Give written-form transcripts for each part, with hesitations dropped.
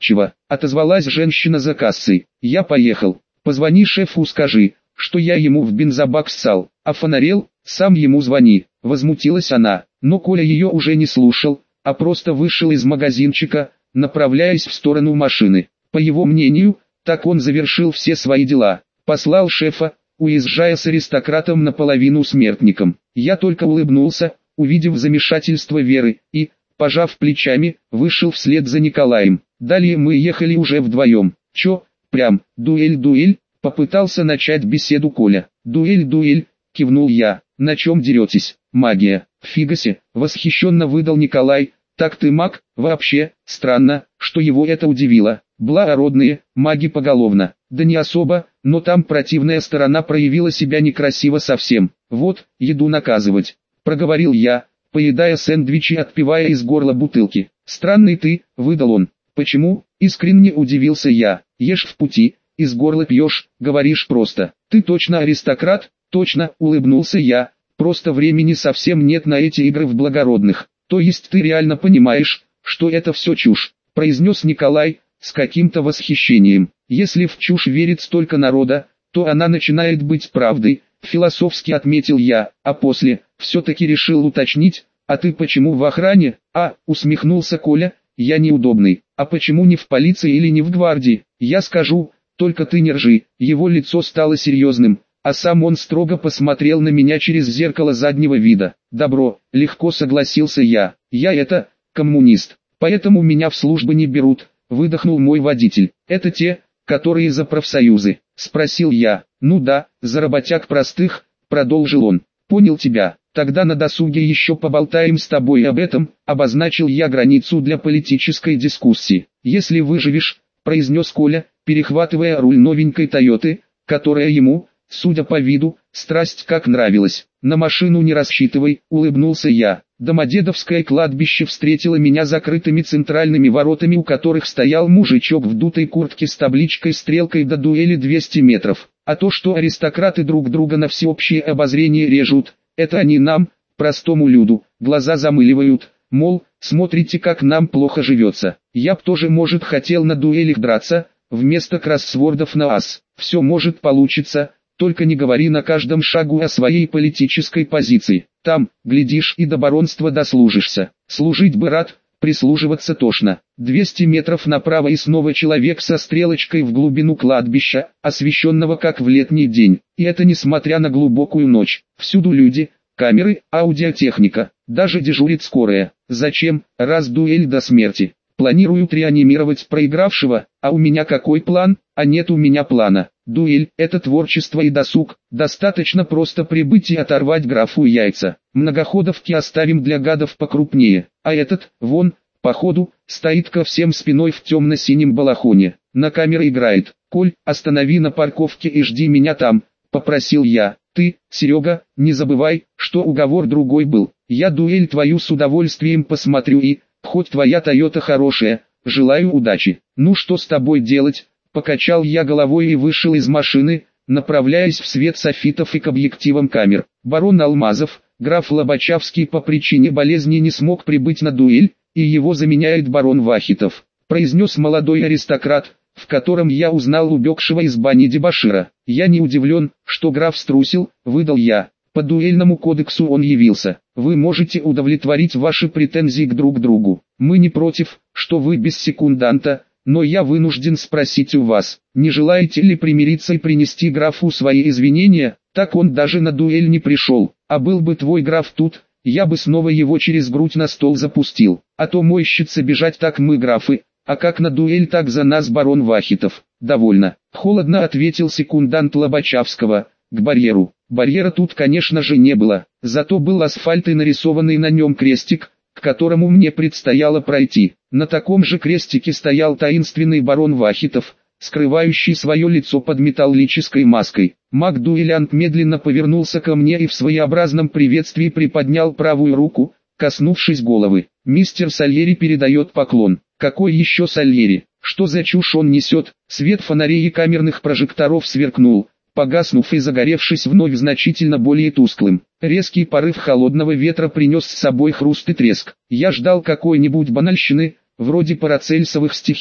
«Чего?» — отозвалась женщина за кассой. «Я поехал. Позвони шефу, скажи, что я ему в бензобак ссал, а фонарел, сам ему звони», — возмутилась она. Но Коля ее уже не слушал, а просто вышел из магазинчика, направляясь в сторону машины. По его мнению, так он завершил все свои дела, послал шефа, уезжая с аристократом наполовину смертником. Я только улыбнулся, увидев замешательство Веры, и, пожав плечами, вышел вслед за Николаем. Далее мы ехали уже вдвоем. «Чё, прям, дуэль?» — попытался начать беседу Коля. «Дуэль», — кивнул я. «На чем деретесь?» «Магия». «Фигасе», — восхищенно выдал Николай. «Так ты маг?» «Вообще, странно, что его это удивило. Благородные, маги поголовно». «Да не особо, но там противная сторона проявила себя некрасиво совсем. Вот, еду наказывать», — проговорил я, поедая сэндвич и отпивая из горла бутылки. «Странный ты», — выдал он. «Почему?» — искренне удивился я. «Ешь в пути, из горла пьешь, говоришь просто. Ты точно аристократ?» «Точно», — улыбнулся я. «Просто времени совсем нет на эти игры в благородных». «То есть ты реально понимаешь, что это все чушь?» — произнес Николай, с каким-то восхищением. «Если в чушь верит столько народа, то она начинает быть правдой», — философски отметил я, а после, все-таки решил уточнить: «А ты почему в охране?» Усмехнулся Коля, «я неудобный». «А почему не в полиции или не в гвардии?» «Я скажу, только ты не ржи». Его лицо стало серьезным, а сам он строго посмотрел на меня через зеркало заднего вида. «Добро», — легко согласился я. «Я коммунист, поэтому меня в службу не берут», — выдохнул мой водитель. «Это те, которые за профсоюзы?» — спросил я. «Ну да, за работяг простых», — продолжил он. «Понял тебя. Тогда на досуге еще поболтаем с тобой об этом», — обозначил я границу для политической дискуссии. «Если выживешь», — произнес Коля, перехватывая руль новенькой Тойоты, которая ему, судя по виду, страсть как нравилась. «На машину не рассчитывай», — улыбнулся я. Домодедовское кладбище встретило меня закрытыми центральными воротами, у которых стоял мужичок в дутой куртке с табличкой «Стрелкой до дуэли 200 метров». А то, что аристократы друг друга на всеобщее обозрение режут, это они нам, простому люду, глаза замыливают, мол, смотрите, как нам плохо живется. Я б тоже, может, хотел на дуэлях драться, вместо кроссвордов на ас. Все может получиться, только не говори на каждом шагу о своей политической позиции. Там, глядишь, и до баронства дослужишься. Служить бы рад, прислуживаться тошно. 200 метров направо и снова человек со стрелочкой в глубину кладбища, освещенного как в летний день. И это несмотря на глубокую ночь. Всюду люди, камеры, аудиотехника, даже дежурит скорая. Зачем, раз дуэль до смерти? Планируют реанимировать проигравшего, а у меня какой план? А нет у меня плана. Дуэль – это творчество и досуг, достаточно просто прибыть и оторвать графу яйца. Многоходовки оставим для гадов покрупнее, а этот, вон, походу, стоит ко всем спиной в темно-синем балахоне. На камере играет. «Коль, останови на парковке и жди меня там», – попросил я. «Ты, Серега, не забывай, что уговор другой был. Я дуэль твою с удовольствием посмотрю и, хоть твоя Тойота хорошая, желаю удачи». «Ну что с тобой делать?» Покачал я головой и вышел из машины, направляясь в свет софитов и к объективам камер. Барон Алмазов, граф Лобачевский по причине болезни не смог прибыть на дуэль, и его заменяет барон Вахитов, произнес молодой аристократ, в котором я узнал убегшего из бани дебошира. «Я не удивлен, что граф струсил», — выдал я. «По дуэльному кодексу он явился. Вы можете удовлетворить ваши претензии к друг другу. Мы не против, что вы без секунданта, но я вынужден спросить у вас, не желаете ли примириться и принести графу свои извинения? Так он даже на дуэль не пришел, а был бы твой граф тут, я бы снова его через грудь на стол запустил. А то мойщица бежать, так мы графы, а как на дуэль, так за нас барон Вахитов». «Довольно», — холодно ответил секундант Лобачевского, — «к барьеру». Барьера тут, конечно же, не было, зато был асфальт и нарисованный на нем крестик, к которому мне предстояло пройти. На таком же крестике стоял таинственный барон Вахитов, скрывающий свое лицо под металлической маской. Маг-дуэлянт медленно повернулся ко мне и в своеобразном приветствии приподнял правую руку, коснувшись головы. «Мистер Сальери передает поклон». «Какой еще Сальери? Что за чушь он несет?» Свет фонарей и камерных прожекторов сверкнул, погаснув и загоревшись вновь значительно более тусклым. Резкий порыв холодного ветра принес с собой хруст и треск. Я ждал какой-нибудь банальщины, вроде парацельсовых стихий,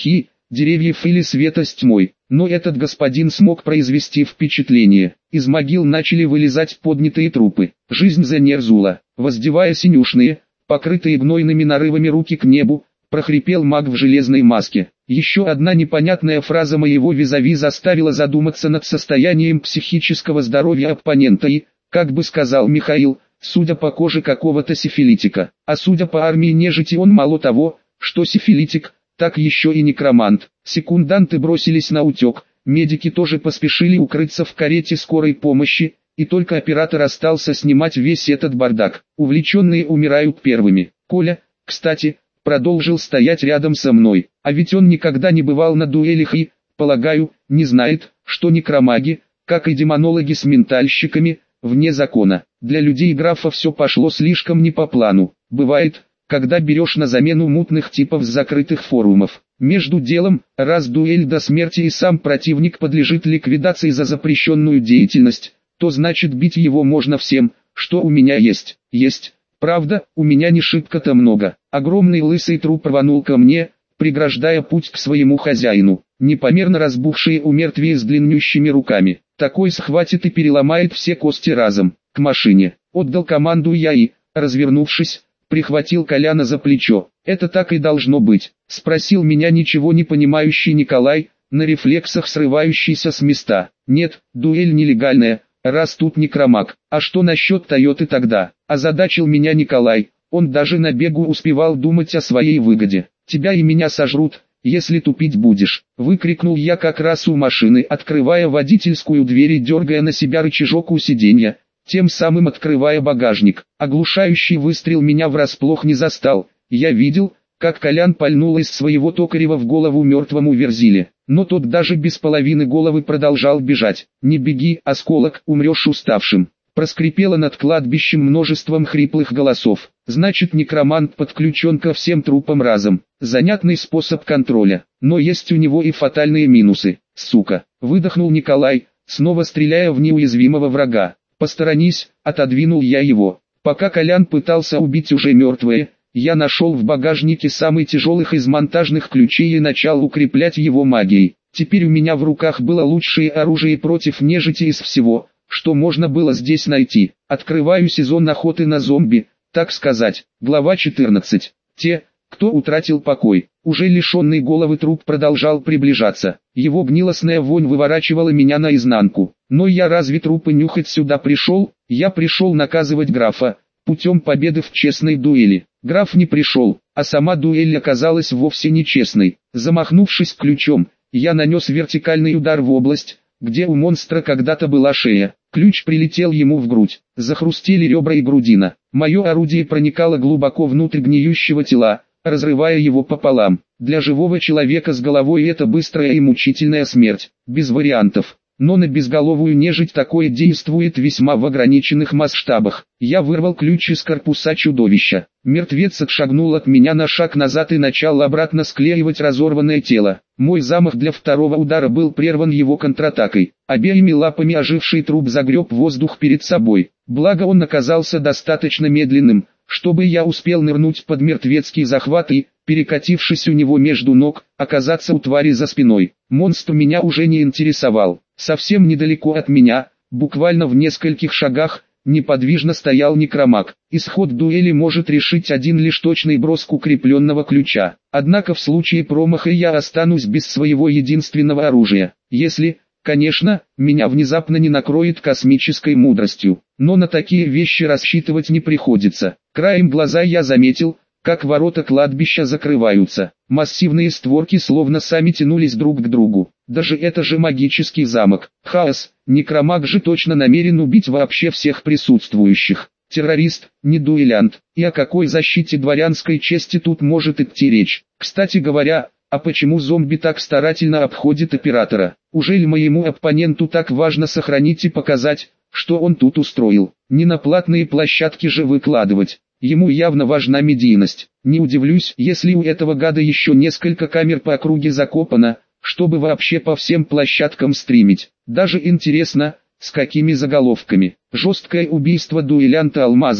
деревьев или света с тьмой. Но этот господин смог произвести впечатление. Из могил начали вылезать поднятые трупы. Жизнь занерзула, воздевая синюшные, покрытые гнойными нарывами руки к небу, прохрипел маг в железной маске. Еще одна непонятная фраза моего визави заставила задуматься над состоянием психического здоровья оппонента и, как бы сказал Михаил, судя по коже какого-то сифилитика, а судя по армии нежити он мало того, что сифилитик, так еще и некромант. Секунданты бросились на утек, медики тоже поспешили укрыться в карете скорой помощи, и только оператор остался снимать весь этот бардак. Увлеченные умирают первыми. Коля, кстати, продолжил стоять рядом со мной, а ведь он никогда не бывал на дуэлях и, полагаю, не знает, что некромаги, как и демонологи с ментальщиками, вне закона. Для людей графа все пошло слишком не по плану. Бывает, когда берешь на замену мутных типов с закрытых форумов. Между делом, раз дуэль до смерти и сам противник подлежит ликвидации за запрещенную деятельность, то значит бить его можно всем, что у меня есть. Правда, у меня не шибко-то много. Огромный лысый труп рванул ко мне, преграждая путь к своему хозяину. Непомерно разбухшие у мертвия с длиннющими руками. Такой схватит и переломает все кости разом. К машине. Отдал команду я и, развернувшись, прихватил Коляна за плечо. «Это так и должно быть?» — спросил меня ничего не понимающий Николай, на рефлексах срывающийся с места. «Нет, дуэль нелегальная, раз тут некромаг. А что насчет Тойоты тогда?» — озадачил меня Николай. Он даже на бегу успевал думать о своей выгоде. «Тебя и меня сожрут, если тупить будешь», — выкрикнул я как раз у машины, открывая водительскую дверь и дергая на себя рычажок у сиденья, тем самым открывая багажник. Оглушающий выстрел меня врасплох не застал. Я видел, как Колян пальнул из своего токарева в голову мертвому Верзиле, но тот даже без половины головы продолжал бежать. «Не беги, осколок, умрешь уставшим», проскрипело над кладбищем множеством хриплых голосов. Значит, некромант подключен ко всем трупам разом. Занятный способ контроля, но есть у него и фатальные минусы. «Сука», выдохнул Николай, снова стреляя в неуязвимого врага. «Посторонись», отодвинул я его. Пока Колян пытался убить уже мертвое, я нашел в багажнике самый тяжелых из монтажных ключей и начал укреплять его магией. Теперь у меня в руках было лучшее оружие против нежити из всего, что можно было здесь найти. Открываю сезон охоты на зомби, так сказать. Глава 14. Те, кто утратил покой. Уже лишенный головы труп продолжал приближаться. Его гнилостная вонь выворачивала меня наизнанку. Но я разве трупы нюхать сюда пришел? Я пришел наказывать графа, путем победы в честной дуэли. Граф не пришел, а сама дуэль оказалась вовсе нечестной. Замахнувшись ключом, я нанес вертикальный удар в область, где у монстра когда-то была шея. Ключ прилетел ему в грудь. Захрустели ребра и грудина. Мое орудие проникало глубоко внутрь гниющего тела, разрывая его пополам. Для живого человека с головой это быстрая и мучительная смерть, без вариантов. Но на безголовую нежить такое действует весьма в ограниченных масштабах. Я вырвал ключ из корпуса чудовища. Мертвец отшагнул от меня на шаг назад и начал обратно склеивать разорванное тело. Мой замах для второго удара был прерван его контратакой. Обеими лапами оживший труп загреб воздух перед собой. Благо он оказался достаточно медленным, чтобы я успел нырнуть под мертвецкий захват и, перекатившись у него между ног, оказаться у твари за спиной. Монстр меня уже не интересовал. Совсем недалеко от меня, буквально в нескольких шагах, неподвижно стоял некромаг. Исход дуэли может решить один лишь точный броск укрепленного ключа. Однако в случае промаха я останусь без своего единственного оружия. Если, конечно, меня внезапно не накроет космической мудростью. Но на такие вещи рассчитывать не приходится. Краем глаза я заметил, как ворота кладбища закрываются. Массивные створки словно сами тянулись друг к другу. Даже это же магический замок. Хаос, некромаг же точно намерен убить вообще всех присутствующих. Террорист, не дуэлянт. И о какой защите дворянской чести тут может идти речь? Кстати говоря, а почему зомби так старательно обходит оператора? Ужели моему оппоненту так важно сохранить и показать, что он тут устроил? Не на платные площадки же выкладывать. Ему явно важна медийность. Не удивлюсь, если у этого гада еще несколько камер по округе закопано, чтобы вообще по всем площадкам стримить. Даже интересно, с какими заголовками. Жесткое убийство дуэлянта Алмазова,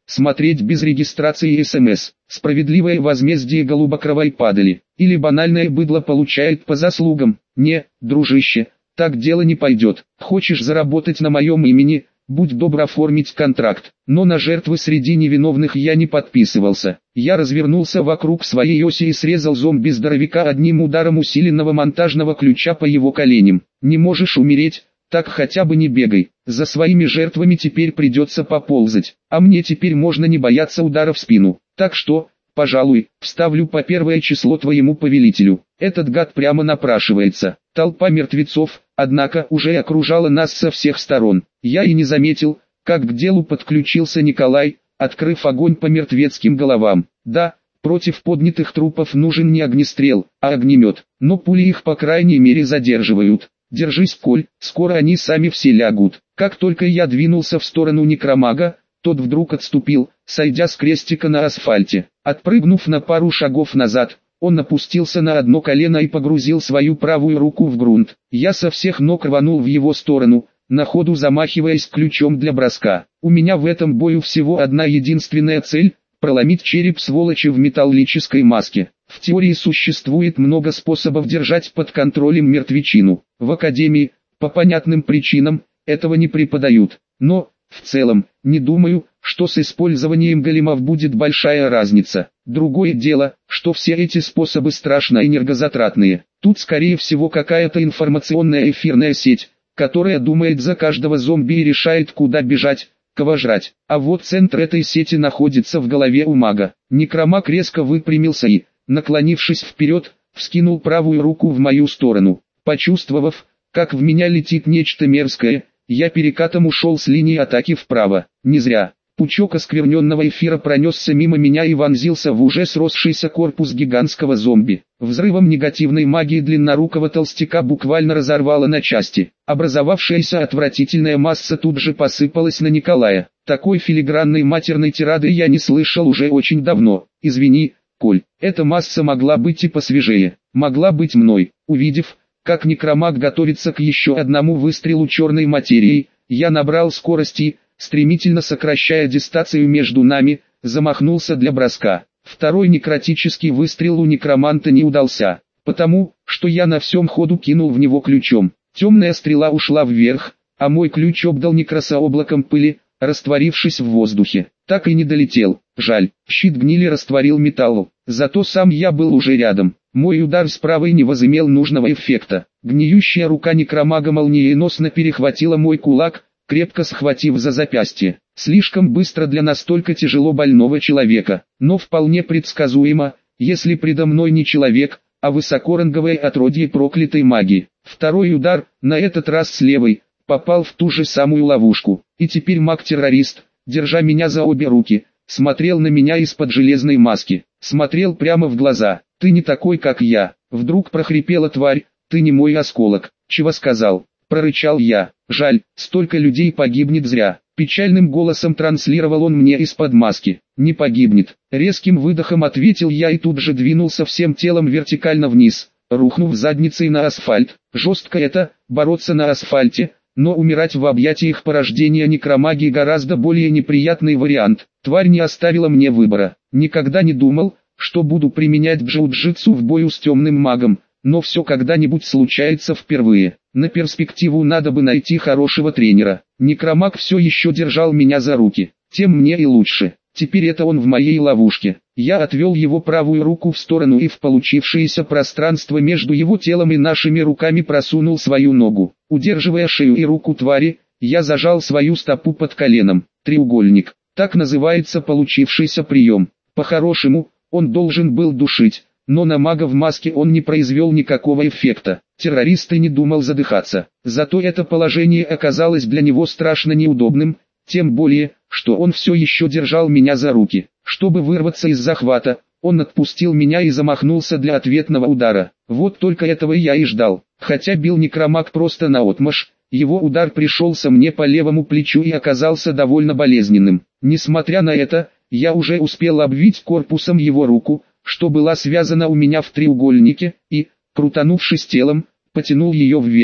смотреть без регистрации и СМС. Справедливое возмездие голубокровой падали. Или банальное быдло получает по заслугам. Не, дружище, так дело не пойдет. Хочешь заработать на моем имени, будь добр оформить контракт. Но на жертвы среди невиновных я не подписывался. Я развернулся вокруг своей оси и срезал зомби-здоровяка одним ударом усиленного монтажного ключа по его коленям. Не можешь умереть? Так хотя бы не бегай. За своими жертвами теперь придется поползать. А мне теперь можно не бояться удара в спину. Так что, пожалуй, вставлю по 1 число твоему повелителю. Этот гад прямо напрашивается. Толпа мертвецов, однако, уже окружала нас со всех сторон. Я и не заметил, как к делу подключился Николай, открыв огонь по мертвецким головам. Да, против поднятых трупов нужен не огнестрел, а огнемет. Но пули их по крайней мере задерживают. Держись, Коль, скоро они сами все лягут. Как только я двинулся в сторону некромага, тот вдруг отступил, сойдя с крестика на асфальте. Отпрыгнув на пару шагов назад, он опустился на одно колено и погрузил свою правую руку в грунт. Я со всех ног рванул в его сторону, на ходу замахиваясь ключом для броска. У меня в этом бою всего одна единственная цель – проломить череп сволочи в металлической маске. В теории существует много способов держать под контролем мертвечину. В академии, по понятным причинам, этого не преподают. Но, в целом, не думаю, что с использованием големов будет большая разница. Другое дело, что все эти способы страшно энергозатратные. Тут скорее всего какая-то информационная эфирная сеть, которая думает за каждого зомби и решает, куда бежать, кого жрать. А вот центр этой сети находится в голове у мага. Некромаг резко выпрямился и, наклонившись вперед, вскинул правую руку в мою сторону. Почувствовав, как в меня летит нечто мерзкое, я перекатом ушел с линии атаки вправо. Не зря. Пучок оскверненного эфира пронесся мимо меня и вонзился в уже сросшийся корпус гигантского зомби. Взрывом негативной магии длиннорукого толстяка буквально разорвало на части. Образовавшаяся отвратительная масса тут же посыпалась на Николая. Такой филигранной матерной тирады я не слышал уже очень давно. Извини, Коль, эта масса могла быть и посвежее. Могла быть мной. Увидев, как некромаг готовится к еще одному выстрелу черной материей, я набрал скорости, стремительно сокращая дистанцию между нами, замахнулся для броска. Второй некротический выстрел у некроманта не удался, потому, что я на всем ходу кинул в него ключом. Темная стрела ушла вверх, а мой ключ обдал некроса облаком пыли, растворившись в воздухе. Так и не долетел. Жаль, щит гнили растворил металл. Зато сам я был уже рядом. Мой удар с правой не возымел нужного эффекта. Гниющая рука некромага молниеносно перехватила мой кулак, крепко схватив за запястье. Слишком быстро для настолько тяжело больного человека, но вполне предсказуемо, если предо мной не человек, а высокоранговое отродье проклятой магии. Второй удар, на этот раз с левой, попал в ту же самую ловушку. И теперь маг-террорист, держа меня за обе руки, смотрел на меня из-под железной маски. Смотрел прямо в глаза. «Ты не такой, как я», — вдруг прохрипела тварь, «ты не мой осколок». «Чего сказал?» — прорычал я. «Жаль, столько людей погибнет зря». Печальным голосом транслировал он мне из-под маски. «Не погибнет». Резким выдохом ответил я и тут же двинулся всем телом вертикально вниз, рухнув задницей на асфальт. Жестко это, бороться на асфальте, но умирать в объятиях порождения некромагии гораздо более неприятный вариант. Тварь не оставила мне выбора. Никогда не думал, что буду применять джиу-джитсу в бою с темным магом, но все когда-нибудь случается впервые. На перспективу надо бы найти хорошего тренера. Некромаг все еще держал меня за руки. Тем мне и лучше. Теперь это он в моей ловушке. Я отвел его правую руку в сторону и в получившееся пространство между его телом и нашими руками просунул свою ногу. Удерживая шею и руку твари, я зажал свою стопу под коленом. Треугольник. Так называется получившийся прием. По-хорошему, он должен был душить, но на мага в маске он не произвел никакого эффекта. Террорист и не думал задыхаться. Зато это положение оказалось для него страшно неудобным, тем более, что он все еще держал меня за руки. Чтобы вырваться из захвата, он отпустил меня и замахнулся для ответного удара. Вот только этого я и ждал. Хотя бил некромаг просто наотмашь, его удар пришелся мне по левому плечу и оказался довольно болезненным. Несмотря на это, я уже успел обвить корпусом его руку, что была связана у меня в треугольнике, и, крутанувшись телом, потянул ее вверх.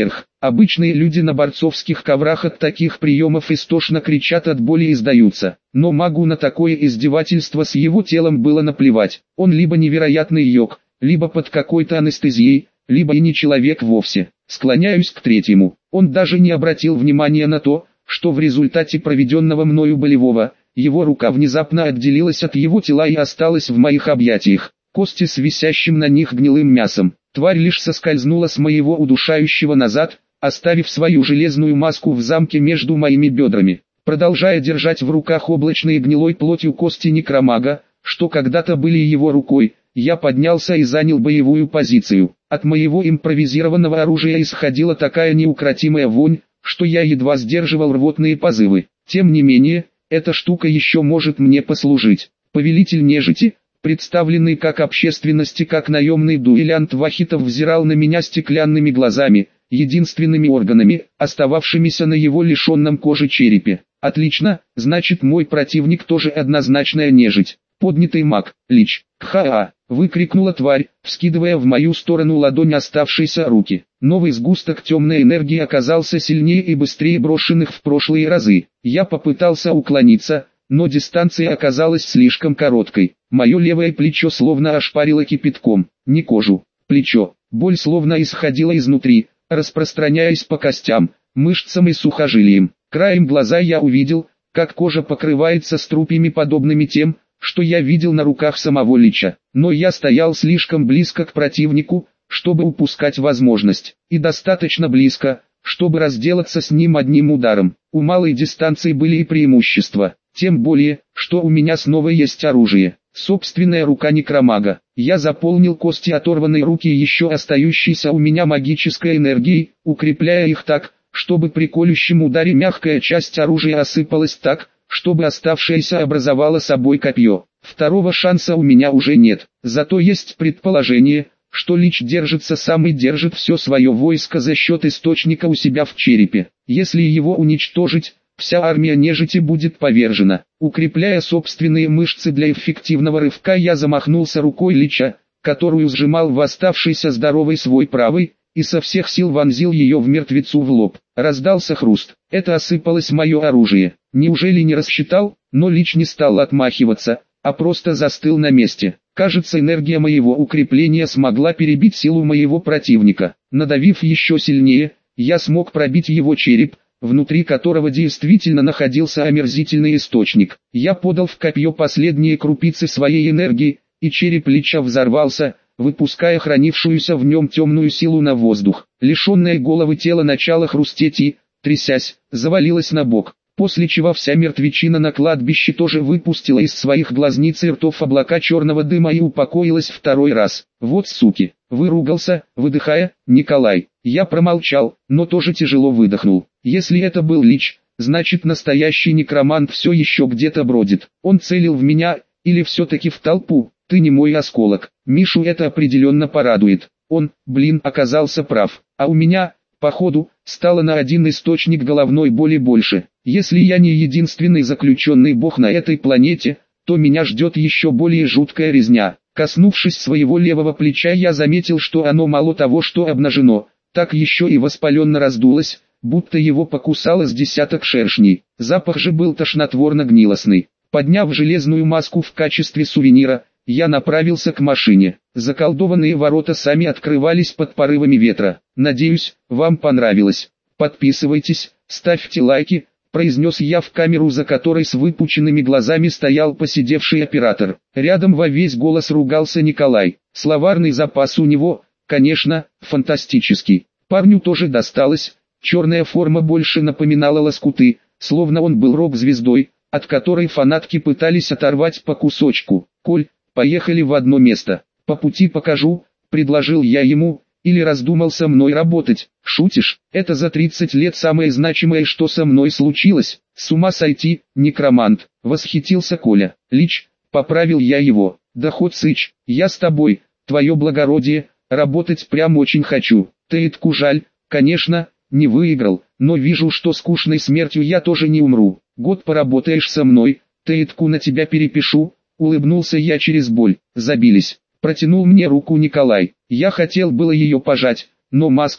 Обычные люди на борцовских коврах от таких приемов истошно кричат от боли и сдаются. Но магу на такое издевательство с его телом было наплевать. Он либо невероятный йог, либо под какой-то анестезией, либо и не человек вовсе. Склоняюсь к третьему. Он даже не обратил внимания на то, что в результате проведенного мною болевого, его рука внезапно отделилась от его тела и осталась в моих объятиях. Кости с висящим на них гнилым мясом. Тварь лишь соскользнула с моего удушающего назад, оставив свою железную маску в замке между моими бедрами. Продолжая держать в руках облачные гнилой плотью кости некромага, что когда-то были его рукой, я поднялся и занял боевую позицию. От моего импровизированного оружия исходила такая неукротимая вонь, что я едва сдерживал рвотные позывы. Тем не менее, эта штука еще может мне послужить. Повелитель нежити, представленный как общественности как наемный дуэлянт Вахитов, взирал на меня стеклянными глазами, единственными органами, остававшимися на его лишенном кожи черепе. Отлично, значит мой противник тоже однозначная нежить. Поднятый маг, лич, кха-а, выкрикнула тварь, вскидывая в мою сторону ладонь оставшейся руки. Новый сгусток темной энергии оказался сильнее и быстрее брошенных в прошлые разы. Я попытался уклониться, но дистанция оказалась слишком короткой. Мое левое плечо словно ошпарило кипятком, не кожу, плечо. Боль словно исходила изнутри, распространяясь по костям, мышцам и сухожилиям. Краем глаза я увидел, как кожа покрывается струпьями, подобными тем, что я видел на руках самого лича. Но я стоял слишком близко к противнику, чтобы упускать возможность, и достаточно близко, чтобы разделаться с ним одним ударом. У малой дистанции были и преимущества, тем более, что у меня снова есть оружие. Собственная рука некромага. Я заполнил кости оторванной руки еще остающейся у меня магической энергией, укрепляя их так, чтобы при колющем ударе мягкая часть оружия осыпалась так, чтобы оставшееся образовало собой копье. Второго шанса у меня уже нет, зато есть предположение, что лич держится сам и держит все свое войско за счет источника у себя в черепе. Если его уничтожить, вся армия нежити будет повержена. Укрепляя собственные мышцы для эффективного рывка, я замахнулся рукой лича, которую сжимал в оставшийся здоровый свой правый, и со всех сил вонзил ее в мертвецу в лоб. Раздался хруст. Это осыпалось мое оружие. Неужели не рассчитал? Но лич не стал отмахиваться, а просто застыл на месте. Кажется, энергия моего укрепления смогла перебить силу моего противника. Надавив еще сильнее, я смог пробить его череп, внутри которого действительно находился омерзительный источник. Я подал в копье последние крупицы своей энергии, и череп лича взорвался, выпуская хранившуюся в нем темную силу на воздух. Лишенное головы тело начало хрустеть и, трясясь, завалилось на бок, после чего вся мертвечина на кладбище тоже выпустила из своих глазниц и ртов облака черного дыма и упокоилась второй раз. Вот суки, выругался, выдыхая, Николай. Я промолчал, но тоже тяжело выдохнул. Если это был лич, значит настоящий некромант все еще где-то бродит. Он целил в меня, или все-таки в толпу. Ты не мой осколок. Мишу это определенно порадует. Он, оказался прав. А у меня, походу, стало на один источник головной боли больше. Если я не единственный заключенный бог на этой планете, то меня ждет еще более жуткая резня. Коснувшись своего левого плеча, я заметил, что оно мало того, что обнажено, так еще и воспаленно раздулось, будто его покусало с десяток шершней. Запах же был тошнотворно-гнилостный. Подняв железную маску в качестве сувенира, я направился к машине. Заколдованные ворота сами открывались под порывами ветра. Надеюсь, вам понравилось. Подписывайтесь, ставьте лайки, произнес я в камеру, за которой с выпученными глазами стоял посидевший оператор. Рядом во весь голос ругался Николай. Словарный запас у него, конечно, фантастический. Парню тоже досталось. Черная форма больше напоминала лоскуты, словно он был рок-звездой, от которой фанатки пытались оторвать по кусочку. Коль, поехали в одно место. По пути покажу, предложил я ему, или раздумал со мной работать. Шутишь? Это за 30 лет самое значимое, что со мной случилось. С ума сойти, некромант, восхитился Коля. Лич, поправил я его. Да хоть сыч, я с тобой, твое благородие, работать прям очень хочу. Тейтку жаль, конечно, не выиграл, но вижу, что скучной смертью я тоже не умру. Год поработаешь со мной, Тейтку на тебя перепишу. Улыбнулся я через боль. Забились. Протянул мне руку Николай. Я хотел было ее пожать, но маска,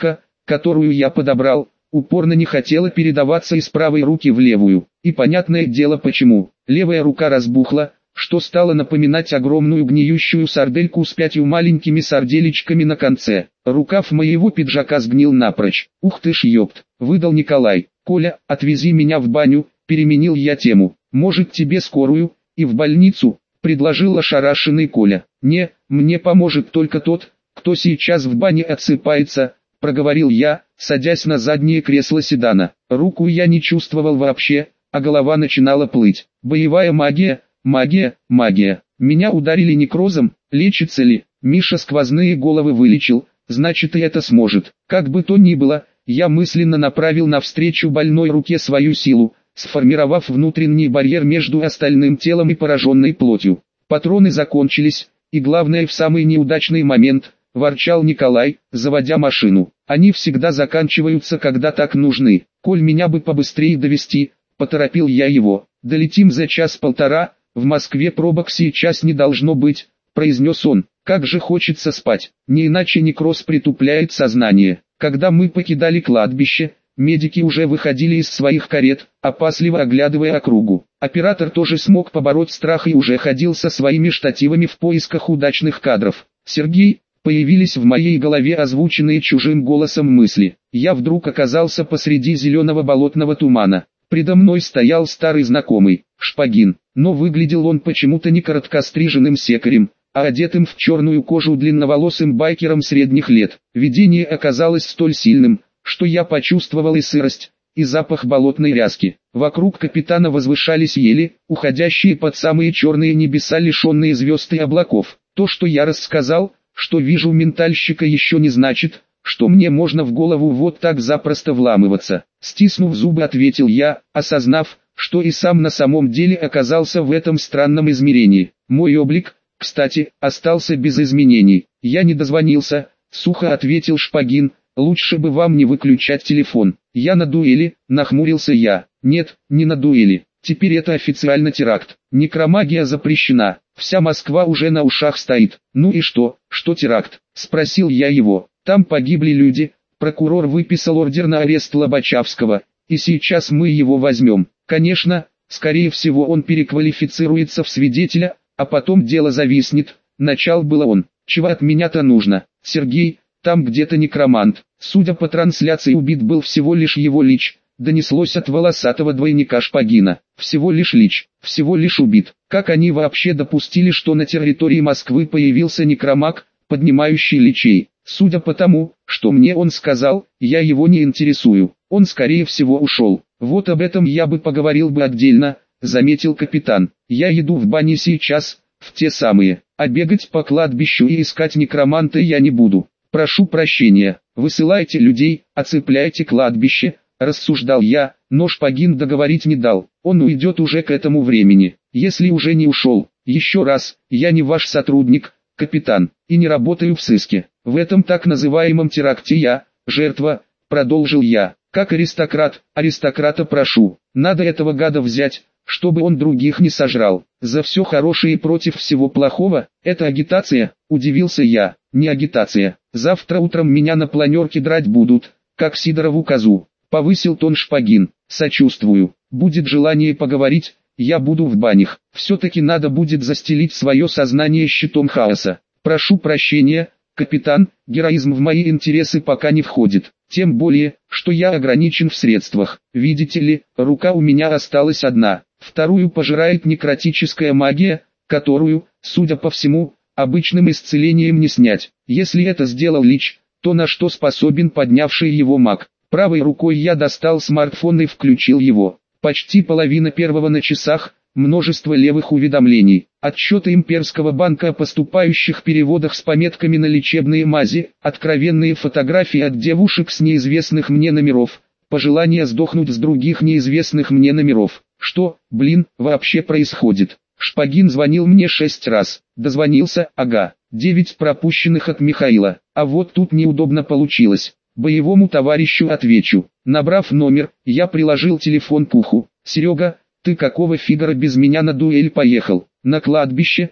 которую я подобрал, упорно не хотела передаваться из правой руки в левую. И понятное дело почему. Левая рука разбухла, что стало напоминать огромную гниющую сардельку с 5 маленькими сарделечками на конце. Рукав моего пиджака сгнил напрочь. «Ух ты ж ёпт», — выдал Николай. «Коля, отвези меня в баню», — переменил я тему. «Может тебе скорую и в больницу?» — предложил ошарашенный Коля. «Не, мне поможет только тот, кто сейчас в бане отсыпается», — проговорил я, садясь на заднее кресло седана. Руку я не чувствовал вообще, а голова начинала плыть. Боевая магия, магия, магия. Меня ударили некрозом, лечится ли? Миша сквозные головы вылечил, значит и это сможет. Как бы то ни было, я мысленно направил навстречу больной руке свою силу, сформировав внутренний барьер между остальным телом и пораженной плотью. Патроны закончились, и главное в самый неудачный момент, ворчал Николай, заводя машину. Они всегда заканчиваются когда так нужны. Коль меня бы побыстрее довести, поторопил я его. Долетим за час-полтора, в Москве пробок сейчас не должно быть, произнес он. Как же хочется спать, не иначе некроз притупляет сознание. Когда мы покидали кладбище, медики уже выходили из своих карет, опасливо оглядывая округу. Оператор тоже смог побороть страх и уже ходил со своими штативами в поисках удачных кадров. «Сергей», появились в моей голове озвученные чужим голосом мысли. Я вдруг оказался посреди зеленого болотного тумана. Предо мной стоял старый знакомый, Шпагин, но выглядел он почему-то не короткостриженным секарем, а одетым в черную кожу длинноволосым байкером средних лет. Видение оказалось столь сильным, что я почувствовал и сырость, и запах болотной ряски. Вокруг капитана возвышались ели, уходящие под самые черные небеса, лишенные звезд и облаков. То, что я рассказал, что вижу ментальщика, еще не значит, что мне можно в голову вот так запросто вламываться. Стиснув зубы, ответил я, осознав, что и сам на самом деле оказался в этом странном измерении. Мой облик, кстати, остался без изменений. Я не дозвонился, сухо ответил Шпагин. Лучше бы вам не выключать телефон. Я на дуэли, нахмурился я. Нет, не на дуэли. Теперь это официально теракт. Некромагия запрещена. Вся Москва уже на ушах стоит. Ну и что теракт? Спросил я его. Там погибли люди. Прокурор выписал ордер на арест Лобачевского. И сейчас мы его возьмем. Конечно, скорее всего он переквалифицируется в свидетеля, а потом дело зависнет. Начал было он. Чего от меня-то нужно? Сергей, там где-то некромант. Судя по трансляции, убит был всего лишь его лич. Донеслось от волосатого двойника Шпагина. Всего лишь лич, всего лишь убит. Как они вообще допустили, что на территории Москвы появился некромаг, поднимающий личей? Судя по тому, что мне он сказал, я его не интересую. Он скорее всего ушел. Вот об этом я бы поговорил бы отдельно, заметил капитан. Я иду в бане сейчас, в те самые. А бегать по кладбищу и искать некроманта я не буду. Прошу прощения, высылайте людей, оцепляйте кладбище, рассуждал я, но Шпагин договорить не дал. Он уйдет уже к этому времени, если уже не ушел. Еще раз, я не ваш сотрудник, капитан, и не работаю в сыске. В этом так называемом теракте я, жертва, продолжил я. Как аристократ, аристократа прошу, надо этого гада взять, чтобы он других не сожрал. За все хорошее и против всего плохого, это агитация, удивился я. Не агитация, завтра утром меня на планерке драть будут, как Сидорову козу. Повысил тон Шпагин. Сочувствую, будет желание поговорить, я буду в банях. Все-таки надо будет застелить свое сознание щитом хаоса. Прошу прощения, капитан, героизм в мои интересы пока не входит. Тем более, что я ограничен в средствах. Видите ли, рука у меня осталась одна. Вторую пожирает некротическая магия, которую, судя по всему, обычным исцелением не снять. Если это сделал лич, то на что способен поднявший его маг? Правой рукой я достал смартфон и включил его. Почти половина первого на часах, множество левых уведомлений. Отчеты Имперского банка о поступающих переводах с пометками на лечебные мази, откровенные фотографии от девушек с неизвестных мне номеров, пожелание сдохнуть с других неизвестных мне номеров. Что, вообще происходит? Шпагин звонил мне 6 раз. Дозвонился, ага. 9 пропущенных от Михаила. А вот тут неудобно получилось. Боевому товарищу отвечу. Набрав номер, я приложил телефон к уху. «Серега, ты какого фигара без меня на дуэль поехал?» «На кладбище,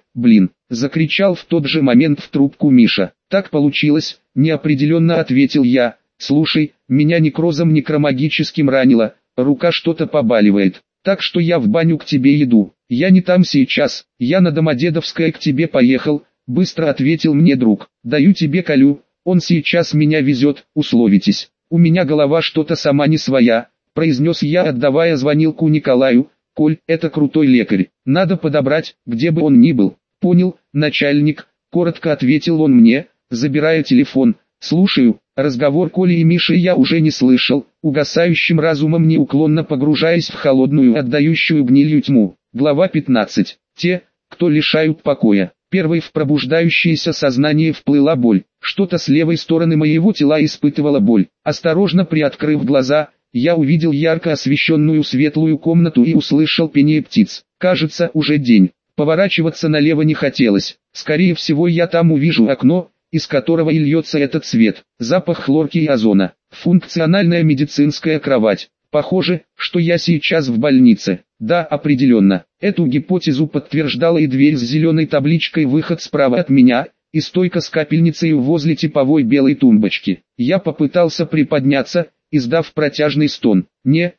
закричал в тот же момент в трубку Миша. «Так получилось», неопределенно ответил я. Слушай, меня некрозом некромагическим ранило, рука что-то побаливает, так что я в баню к тебе иду. Я не там сейчас, я на Домодедовское к тебе поехал, быстро ответил мне друг. Даю тебе Колю, он сейчас меня везет, условитесь. У меня голова что-то сама не своя, произнес я, отдавая звонилку Николаю. Коль, это крутой лекарь, надо подобрать, где бы он ни был. Понял, начальник, коротко ответил он мне, забирая телефон. Слушаю. Разговор Коли и Миши я уже не слышал, угасающим разумом неуклонно погружаясь в холодную, отдающую гнилью тьму. Глава 15. Те, кто лишают покоя. Первой в пробуждающееся сознание вплыла боль. Что-то с левой стороны моего тела испытывало боль. Осторожно приоткрыв глаза, я увидел ярко освещенную светлую комнату и услышал пение птиц. Кажется, уже день. Поворачиваться налево не хотелось. Скорее всего, я там увижу окно, из которого и льется этот свет. Запах хлорки и озона. Функциональная медицинская кровать. Похоже, что я сейчас в больнице. Да, определенно. Эту гипотезу подтверждала и дверь с зеленой табличкой «Выход справа от меня», и стойка с капельницей возле типовой белой тумбочки. Я попытался приподняться, издав протяжный стон. Не,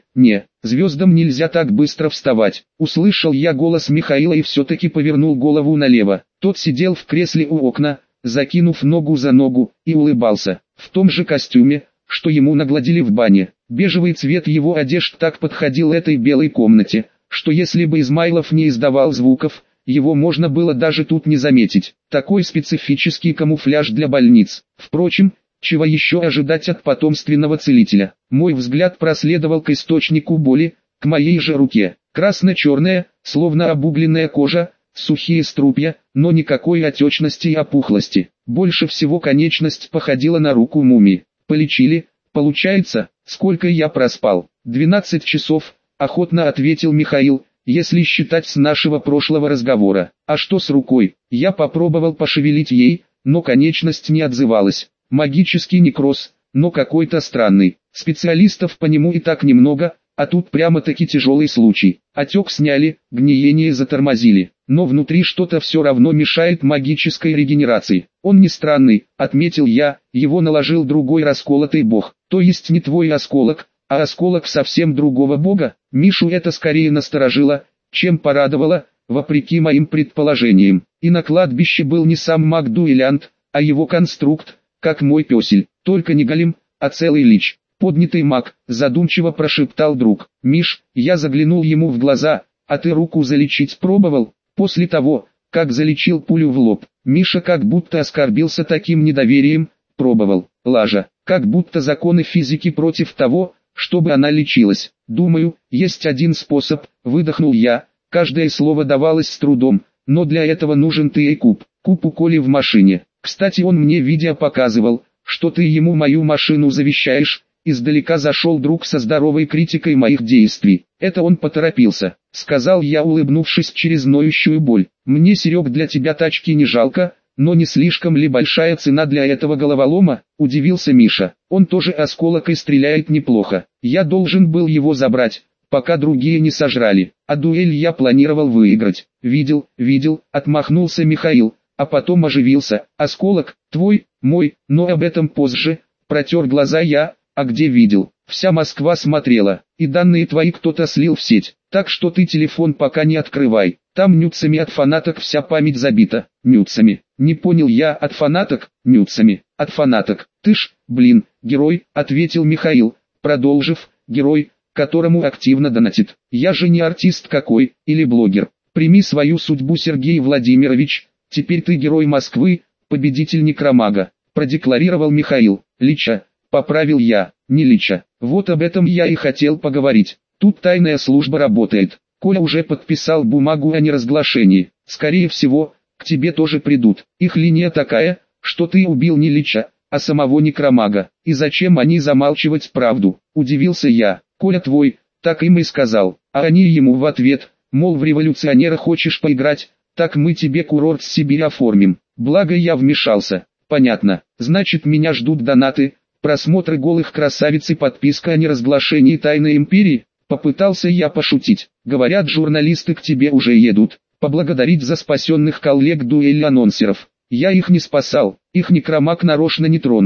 звездам нельзя так быстро вставать. Услышал я голос Михаила и все-таки повернул голову налево. Тот сидел в кресле у окна, закинув ногу за ногу, и улыбался. В том же костюме, что ему нагладили в бане. Бежевый цвет его одежд так подходил этой белой комнате, что если бы Измайлов не издавал звуков, его можно было даже тут не заметить. Такой специфический камуфляж для больниц. Впрочем, чего еще ожидать от потомственного целителя? Мой взгляд проследовал к источнику боли, к моей же руке. Красно-черная, словно обугленная кожа, сухие струпья, но никакой отечности и опухлости. Больше всего конечность походила на руку мумии. Полечили, получается, сколько я проспал? 12 часов, охотно ответил Михаил, если считать с нашего прошлого разговора. А что с рукой? Я попробовал пошевелить ей, но конечность не отзывалась. Магический некроз, но какой-то странный. Специалистов по нему и так немного, а тут прямо-таки тяжелый случай. Отек сняли, гниение затормозили, но внутри что-то все равно мешает магической регенерации. Он не странный, отметил я, его наложил другой расколотый бог. То есть не твой осколок, а осколок совсем другого бога. Мишу это скорее насторожило, чем порадовало, вопреки моим предположениям. И на кладбище был не сам маг-дуэлянт, а его конструкт, как мой песель, только не голем, а целый лич. Поднятый маг, задумчиво прошептал друг. Миш, я заглянул ему в глаза, а ты руку залечить пробовал? После того, как залечил пулю в лоб, Миша как будто оскорбился таким недоверием, пробовал. Лажа, как будто законы физики против того, чтобы она лечилась. Думаю, есть один способ, выдохнул я, каждое слово давалось с трудом, но для этого нужен ты и куб. Куб у Коли в машине. Кстати, он мне видео показывал, что ты ему мою машину завещаешь. Издалека зашел друг со здоровой критикой моих действий. Это он поторопился, сказал я, улыбнувшись через ноющую боль. Мне, Серег, для тебя тачки не жалко, но не слишком ли большая цена для этого головолома? Удивился Миша. Он тоже осколок и стреляет неплохо. Я должен был его забрать, пока другие не сожрали. А дуэль я планировал выиграть. Видел, отмахнулся Михаил, а потом оживился. Осколок, твой, мой, но об этом позже. Протер глаза я. А где видел? Вся Москва смотрела, и данные твои кто-то слил в сеть, так что ты телефон пока не открывай, там нюцами от фанаток вся память забита. Нюцами? Не понял я, от фанаток? Нюцами, от фанаток. Ты ж, блин, герой, ответил Михаил, продолжив, герой, которому активно донатит. Я же не артист какой, или блогер. Прими свою судьбу, Сергей Владимирович, теперь ты герой Москвы, победитель некромага, продекларировал Михаил. Лича. Поправил я, не лича. Вот об этом я и хотел поговорить. Тут тайная служба работает. Коля уже подписал бумагу о неразглашении. Скорее всего, к тебе тоже придут. Их линия такая, что ты убил не лича, а самого некромага. И зачем они замалчивать правду? Удивился я. Коля твой, так им и сказал. А они ему в ответ, мол, в революционера хочешь поиграть, так мы тебе курорт в Сибирь оформим. Благо я вмешался. Понятно. Значит, меня ждут донаты. Просмотры голых красавиц и подписка о неразглашении тайной империи? Попытался я пошутить. Говорят, журналисты к тебе уже едут, поблагодарить за спасенных коллег дуэль-анонсеров. Я их не спасал, их некромаг нарочно не тронул.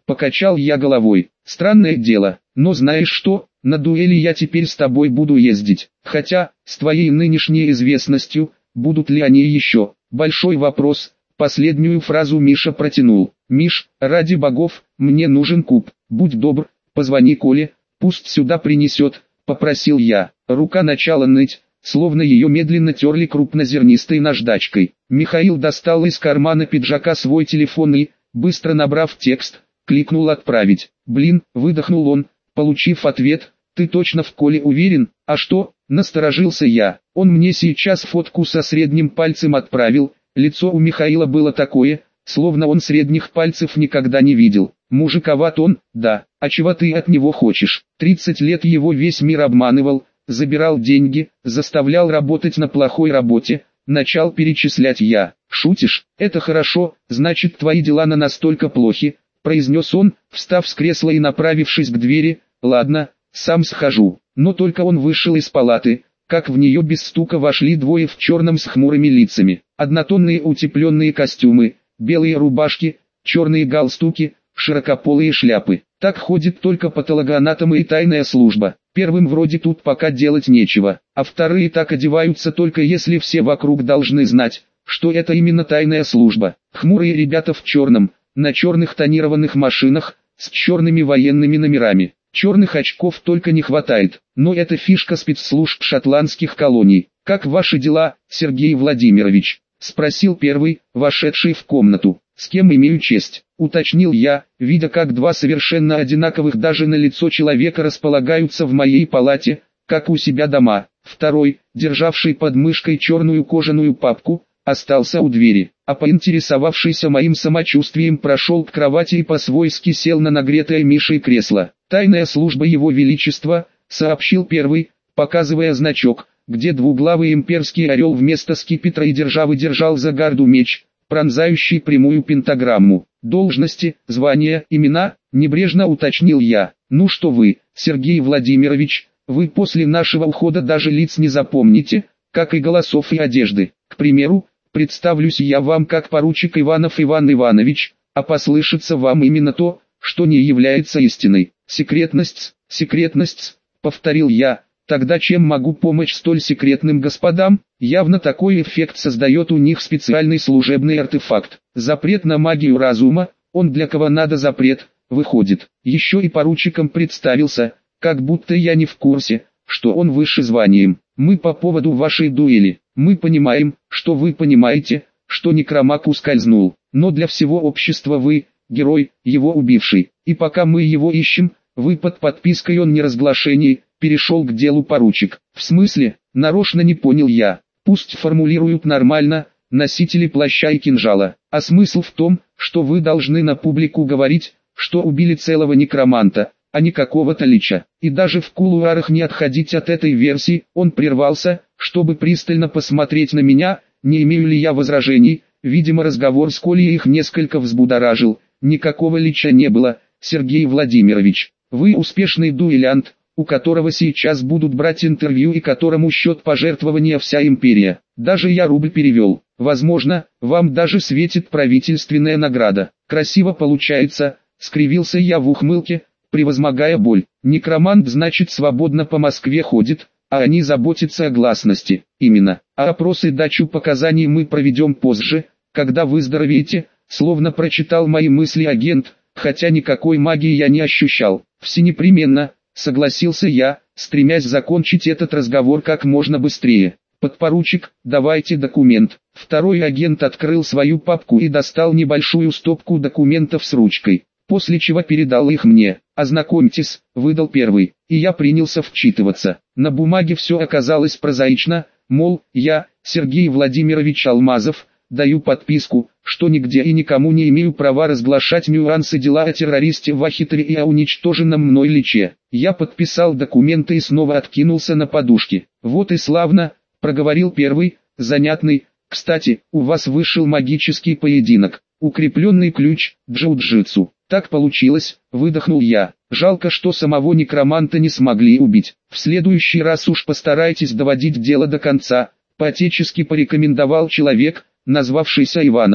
Покачал я головой. Странное дело, но знаешь что, на дуэли я теперь с тобой буду ездить. Хотя, с твоей нынешней известностью, будут ли они еще? Большой вопрос. Последнюю фразу Миша протянул. Миш, ради богов, мне нужен куб. Будь добр, позвони Коле, пусть сюда принесет, попросил я. Рука начала ныть, словно ее медленно терли крупнозернистой наждачкой. Михаил достал из кармана пиджака свой телефон и, быстро набрав текст, кликнул «Отправить». «Блин», выдохнул он, получив ответ, «ты точно в Коле уверен?» «А что?» – насторожился я. Он мне сейчас фотку со средним пальцем отправил, лицо у Михаила было такое, словно он средних пальцев никогда не видел. Мужиковат он, да, а чего ты от него хочешь? 30 лет его весь мир обманывал, забирал деньги, заставлял работать на плохой работе, начал перечислять я. «Шутишь? Это хорошо, значит твои дела на настолько плохи», произнес он, встав с кресла и направившись к двери. «Ладно, сам схожу». Но только он вышел из палаты, как в нее без стука вошли двое в черном с хмурыми лицами. Однотонные утепленные костюмы, белые рубашки, черные галстуки, широкополые шляпы. Так ходит только патологоанатомы и тайная служба. Первым вроде тут пока делать нечего, а вторые так одеваются только если все вокруг должны знать, что это именно тайная служба. Хмурые ребята в черном, на черных тонированных машинах, с черными военными номерами. Черных очков только не хватает, но это фишка спецслужб шотландских колоний. «Как ваши дела, Сергей Владимирович?» – спросил первый, вошедший в комнату. «С кем имею честь?» – уточнил я, видя как два совершенно одинаковых даже на лицо человека располагаются в моей палате, как у себя дома. Второй, державший под мышкой черную кожаную папку, остался у двери, а поинтересовавшийся моим самочувствием прошел к кровати и по-свойски сел на нагретое Мишей кресло. «Тайная служба Его Величества», — сообщил первый, показывая значок, где двуглавый имперский орел вместо скипетра и державы держал за гарду меч, пронзающий прямую пентаграмму. «Должности, звания, имена», — небрежно уточнил я. «Ну что вы, Сергей Владимирович, вы после нашего ухода даже лиц не запомните, как и голосов и одежды. К примеру, представлюсь я вам как поручик Иванов Иван Иванович, а послышится вам именно то, что не является истиной. Секретность, повторил я. Тогда чем могу помочь столь секретным господам? Явно такой эффект создает у них специальный служебный артефакт. Запрет на магию разума, он для кого надо запрет, выходит. Еще и поручиком представился, как будто я не в курсе, что он выше званием. Мы по поводу вашей дуэли. Мы понимаем, что вы понимаете, что некромаг ускользнул. Но для всего общества вы, герой, его убивший. И пока мы его ищем, вы под подпиской о неразглашении, перешел к делу поручик. В смысле, нарочно не понял я. Пусть формулируют нормально, носители плаща и кинжала. А смысл в том, что вы должны на публику говорить, что убили целого некроманта, а не какого-то лича. И даже в кулуарах не отходить от этой версии. Он прервался, чтобы пристально посмотреть на меня, не имею ли я возражений. Видимо, разговор с Колей их несколько взбудоражил. Никакого лича не было, Сергей Владимирович. Вы успешный дуэлянт, у которого сейчас будут брать интервью и которому счет пожертвования вся империя. Даже я рубль перевел. Возможно, вам даже светит правительственная награда. Красиво получается, скривился я в ухмылке, превозмогая боль. Некромант значит свободно по Москве ходит, а они заботятся о гласности. Именно. А опросы и дачу показаний мы проведем позже, когда выздоровеете, словно прочитал мои мысли агент, хотя никакой магии я не ощущал. Все непременно, согласился я, стремясь закончить этот разговор как можно быстрее. Подпоручик, давайте документ. Второй агент открыл свою папку и достал небольшую стопку документов с ручкой, после чего передал их мне. «Ознакомьтесь», — выдал первый, и я принялся вчитываться. На бумаге все оказалось прозаично, мол, я, Сергей Владимирович Алмазов, даю подписку, что нигде и никому не имею права разглашать нюансы дела о террористе Вахитове и о уничтоженном мной личе. Я подписал документы и снова откинулся на подушки. «Вот и славно», — проговорил первый, занятный. «Кстати, у вас вышел магический поединок, укрепленный ключ, джиу-джитсу». «Так получилось», — выдохнул я. «Жалко, что самого некроманта не смогли убить. В следующий раз уж постарайтесь доводить дело до конца», — по-отечески порекомендовал человек, назвавшийся Ивановым.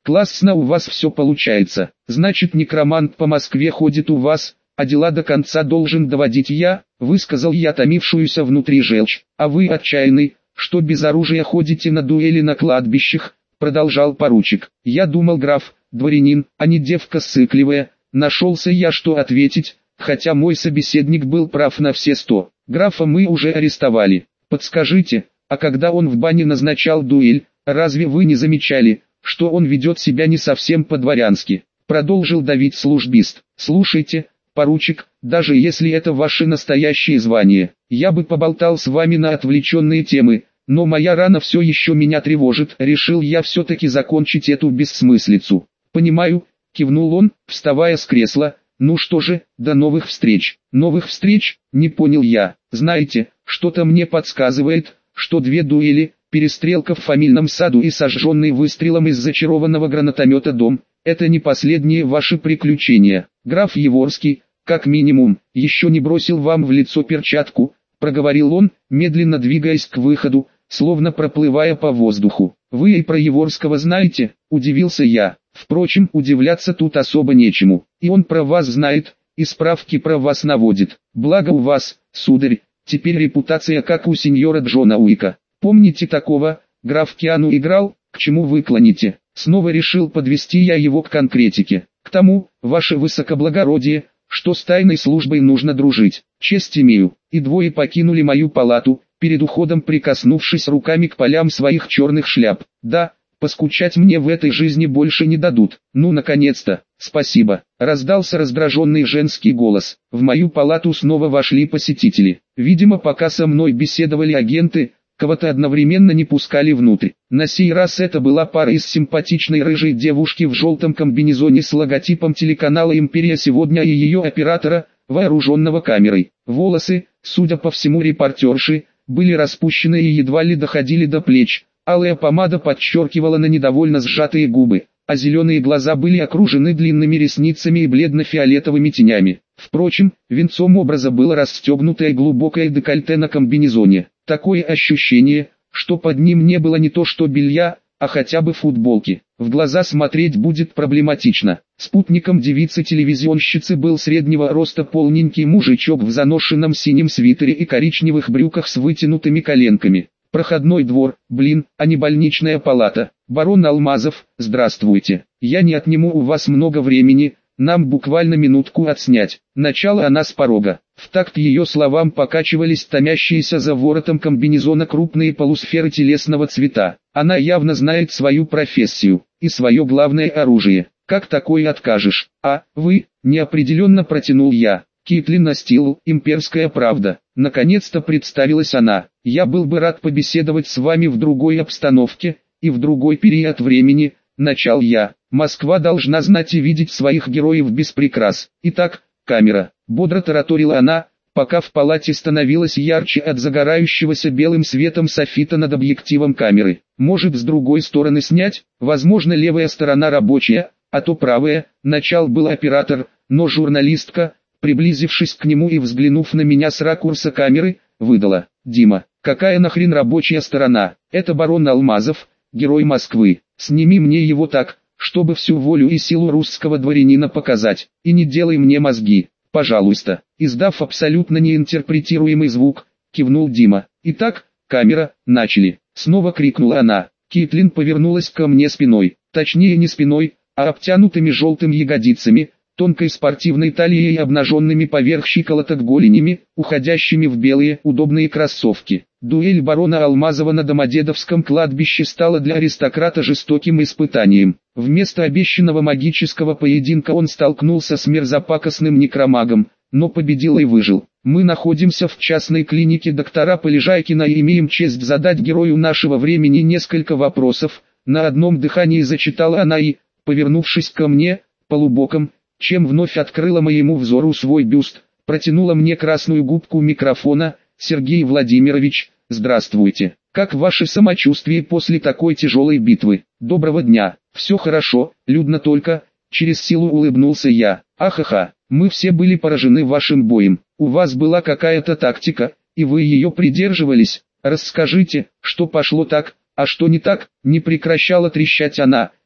Классно у вас все получается. Значит, некромант по Москве ходит у вас, а дела до конца должен доводить я, высказал я томившуюся внутри желчь. А вы отчаянный, что без оружия ходите на дуэли на кладбищах, продолжал поручик. Я думал, граф, дворянин, а не девка сыкливая. Нашелся я, что ответить, хотя мой собеседник был прав на все 100. Графа мы уже арестовали. Подскажите, а когда он в бане назначал дуэль, разве вы не замечали, что он ведет себя не совсем по-дворянски? Продолжил давить службист. Слушайте, поручик, даже если это ваши настоящие звания, я бы поболтал с вами на отвлеченные темы, но моя рана все еще меня тревожит. Решил я все-таки закончить эту бессмыслицу. Понимаю, кивнул он, вставая с кресла. Ну что же, до новых встреч. Новых встреч, не понял я. Знаете, что-то мне подсказывает, что 2 дуэли, перестрелка в фамильном саду и сожженный выстрелом из зачарованного гранатомета дом, это не последние ваши приключения. Граф Яворский, как минимум, еще не бросил вам в лицо перчатку, проговорил он, медленно двигаясь к выходу, словно проплывая по воздуху. Вы и про Яворского знаете, удивился я. Впрочем, удивляться тут особо нечему. И он про вас знает, и справки про вас наводит. Благо у вас, сударь, теперь репутация как у сеньора Джона Уика. Помните такого, граф Киану играл, к чему вы клоните? Снова решил подвести я его к конкретике. К тому, ваше высокоблагородие, что с тайной службой нужно дружить. Честь имею. И 2 покинули мою палату, перед уходом прикоснувшись руками к полям своих черных шляп. Да, поскучать мне в этой жизни больше не дадут. Ну, наконец-то, спасибо. Раздался раздраженный женский голос. В мою палату снова вошли посетители. Видимо, пока со мной беседовали агенты, кого-то одновременно не пускали внутрь. На сей раз это была пара из симпатичной рыжей девушки в желтом комбинезоне с логотипом телеканала «Империя сегодня» и ее оператора, вооруженного камерой. Волосы, судя по всему репортерши, были распущены и едва ли доходили до плеч. Алая помада подчеркивала на недовольно сжатые губы, а зеленые глаза были окружены длинными ресницами и бледно-фиолетовыми тенями. Впрочем, венцом образа было расстегнутое глубокое декольте на комбинезоне. Такое ощущение, что под ним не было не то что белья, а хотя бы футболки. В глаза смотреть будет проблематично. Спутником девицы-телевизионщицы был среднего роста полненький мужичок в заношенном синем свитере и коричневых брюках с вытянутыми коленками. Проходной двор, блин, а не больничная палата. Барон Алмазов, здравствуйте. Я не отниму у вас много времени, нам буквально минутку отснять. Начала она с порога. В такт ее словам покачивались томящиеся за воротом комбинезона крупные полусферы телесного цвета. Она явно знает свою профессию и свое главное оружие. Как такое откажешь? А, вы, неопределенно протянул я. Кейтлин Настил, «Имперская правда». Наконец-то представилась она. Я был бы рад побеседовать с вами в другой обстановке и в другой период времени, начал я. Москва должна знать и видеть своих героев без прикрас. Итак, камера. Бодро тараторила она, пока в палате становилось ярче от загорающегося белым светом софита над объективом камеры. Может, с другой стороны снять? Возможно, левая сторона рабочая, а то правая. Начал был оператор, но журналистка, приблизившись к нему и взглянув на меня с ракурса камеры, выдала: «Дима, какая нахрен рабочая сторона? Это барон Алмазов, герой Москвы. Сними мне его так, чтобы всю волю и силу русского дворянина показать, и не делай мне мозги, пожалуйста». Издав абсолютно неинтерпретируемый звук, кивнул Дима. «Итак, камера, начали». Снова крикнула она. Кейтлин повернулась ко мне спиной, точнее не спиной, а обтянутыми желтым ягодицами, тонкой спортивной талией и обнаженными поверх щиколоток голенями, уходящими в белые, удобные кроссовки. Дуэль барона Алмазова на Домодедовском кладбище стала для аристократа жестоким испытанием. Вместо обещанного магического поединка он столкнулся с мерзопакостным некромагом, но победил и выжил. Мы находимся в частной клинике доктора Полежайкина и имеем честь задать герою нашего времени несколько вопросов. На одном дыхании зачитала она и, повернувшись ко мне, полубоком, чем вновь открыла моему взору свой бюст, протянула мне красную губку микрофона. «Сергей Владимирович, здравствуйте. Как ваше самочувствие после такой тяжелой битвы? Доброго дня. Все хорошо, людно только», через силу улыбнулся я. «Ахаха, мы все были поражены вашим боем. У вас была какая-то тактика, и вы ее придерживались. Расскажите, что пошло так, а что не так?» Не прекращала трещать она,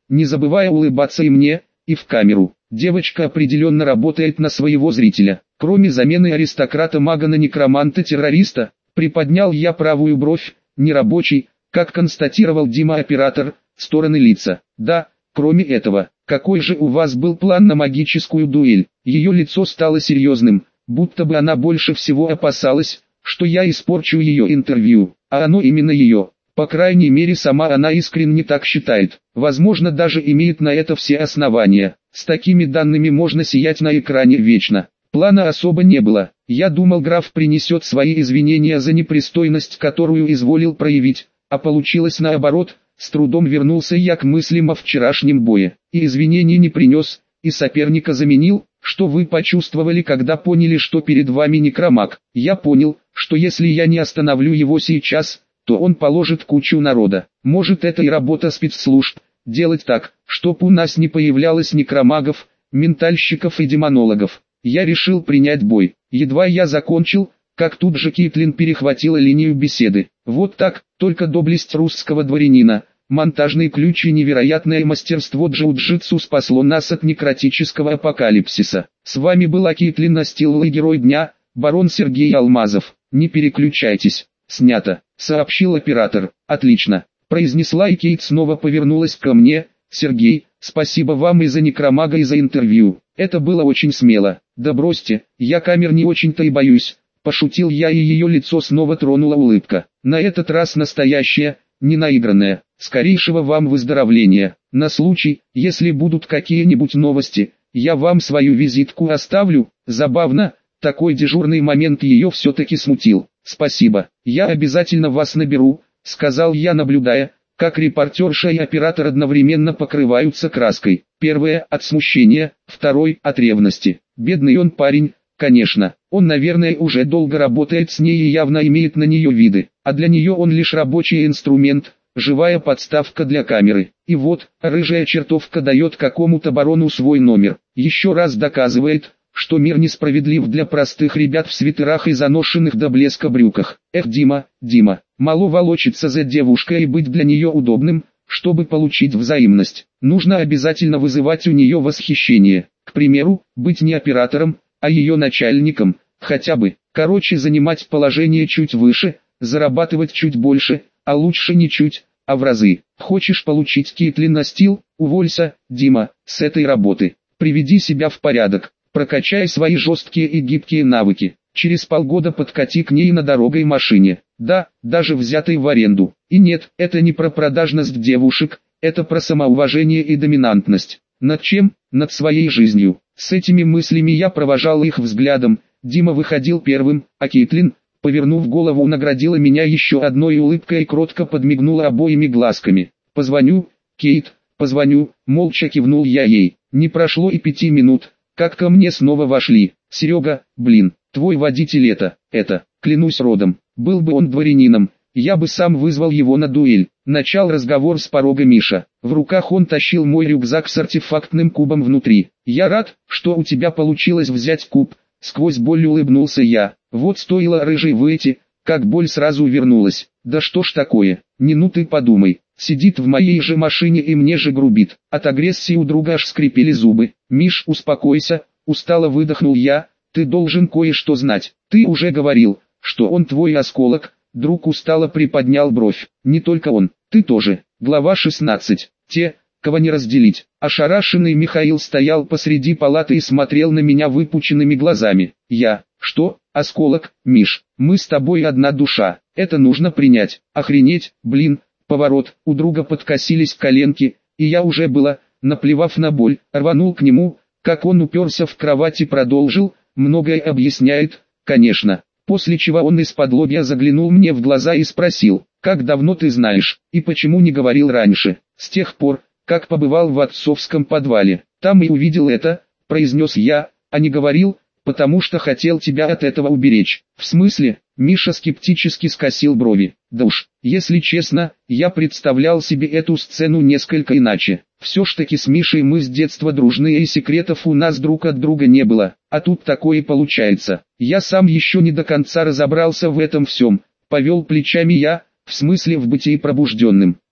не забывая улыбаться и мне, и в камеру. Девочка определенно работает на своего зрителя. Кроме замены аристократа-мага на некроманта-террориста, приподнял я правую бровь, нерабочий, как констатировал Дима-оператор, стороны лица. Да, кроме этого, какой же у вас был план на магическую дуэль? Ее лицо стало серьезным, будто бы она больше всего опасалась, что я испорчу ее интервью, а оно именно ее. По крайней мере сама она искренне так считает, возможно даже имеет на это все основания. С такими данными можно сиять на экране вечно. Плана особо не было, я думал граф принесет свои извинения за непристойность, которую изволил проявить, а получилось наоборот. С трудом вернулся я к мыслям о вчерашнем бое, и извинений не принес, и соперника заменил. Что вы почувствовали, когда поняли, что перед вами некромаг? Я понял, что если я не остановлю его сейчас, то он положит кучу народа. Может, это и работа спецслужб, делать так, чтоб у нас не появлялось некромагов, ментальщиков и демонологов. Я решил принять бой. Едва я закончил, как тут же Кейтлин перехватила линию беседы. Вот так, только доблесть русского дворянина, монтажные ключи и невероятное мастерство джиу-джитсу спасло нас от некротического апокалипсиса. С вами была Кейтлин Настилла и герой дня, барон Сергей Алмазов. Не переключайтесь. Снято, сообщил оператор. Отлично, произнесла, и Кейт снова повернулась ко мне. Сергей, спасибо вам и за некромага, и за интервью. Это было очень смело. Да бросьте, я камер не очень-то и боюсь. Пошутил я, и ее лицо снова тронула улыбка. На этот раз настоящая, не наигранная. Скорейшего вам выздоровления. На случай, если будут какие-нибудь новости, я вам свою визитку оставлю. Забавно, такой дежурный момент ее все-таки смутил. Спасибо, я обязательно вас наберу, сказал я, наблюдая, как репортерша и оператор одновременно покрываются краской. Первое от смущения, второй от ревности. Бедный он парень. Конечно, он, наверное, уже долго работает с ней и явно имеет на нее виды, а для нее он лишь рабочий инструмент, живая подставка для камеры. И вот, рыжая чертовка дает какому-то барону свой номер. Еще раз доказывает, что мир несправедлив для простых ребят в свитерах и заношенных до блеска брюках. Эх, Дима, мало волочиться за девушкой и быть для нее удобным, чтобы получить взаимность. Нужно обязательно вызывать у нее восхищение. К примеру, быть не оператором, а ее начальником, хотя бы. Короче, занимать положение чуть выше, зарабатывать чуть больше, а лучше не чуть, а в разы. Хочешь получить Кейтлин Настил? Уволься, Дима, с этой работы. Приведи себя в порядок, прокачай свои жесткие и гибкие навыки. Через полгода подкати к ней на дорогой машине. Да, даже взятой в аренду. И нет, это не про продажность девушек, это про самоуважение и доминантность. Над чем? Над своей жизнью. С этими мыслями я провожал их взглядом. Дима выходил первым, а Кейтлин, повернув голову, наградила меня еще одной улыбкой и кротко подмигнула обоими глазками. «Позвоню, Кейт, позвоню», молча кивнул я ей. Не прошло и 5 минут, как ко мне снова вошли. «Серега, блин, твой водитель это, клянусь родом, был бы он дворянином, я бы сам вызвал его на дуэль». Начал разговор с порога Миша. В руках он тащил мой рюкзак с артефактным кубом внутри. «Я рад, что у тебя получилось взять куб», сквозь боль улыбнулся я. Вот стоило рыжей выйти, как боль сразу вернулась. Да что ж такое, ну ты подумай, сидит в моей же машине и мне же грубит. От агрессии у друга аж скрипели зубы. «Миш, успокойся», устало выдохнул я, «ты должен кое-что знать. Ты уже говорил, что он твой осколок». Друг устало приподнял бровь. «Не только он, ты тоже». Глава 16. Те, кого не разделить. Ошарашенный Михаил стоял посреди палаты и смотрел на меня выпученными глазами. Я: «Что, осколок, Миш? Мы с тобой одна душа. Это нужно принять». Охренеть, блин, поворот. У друга подкосились коленки, и я уже было, наплевав на боль, рванул к нему, как он уперся в кровать и продолжил: «Многое объясняет, конечно». После чего он из-под-лобья заглянул мне в глаза и спросил: «Как давно ты знаешь, и почему не говорил раньше?» «С тех пор, как побывал в отцовском подвале. Там и увидел это», произнес я, «а не говорил, потому что хотел тебя от этого уберечь». «В смысле?» Миша скептически скосил брови. «Да уж, если честно, я представлял себе эту сцену несколько иначе. Все ж таки с Мишей мы с детства дружные и секретов у нас друг от друга не было, а тут такое получается. Я сам еще не до конца разобрался в этом всем», повел плечами я, «в смысле в бытии пробужденным.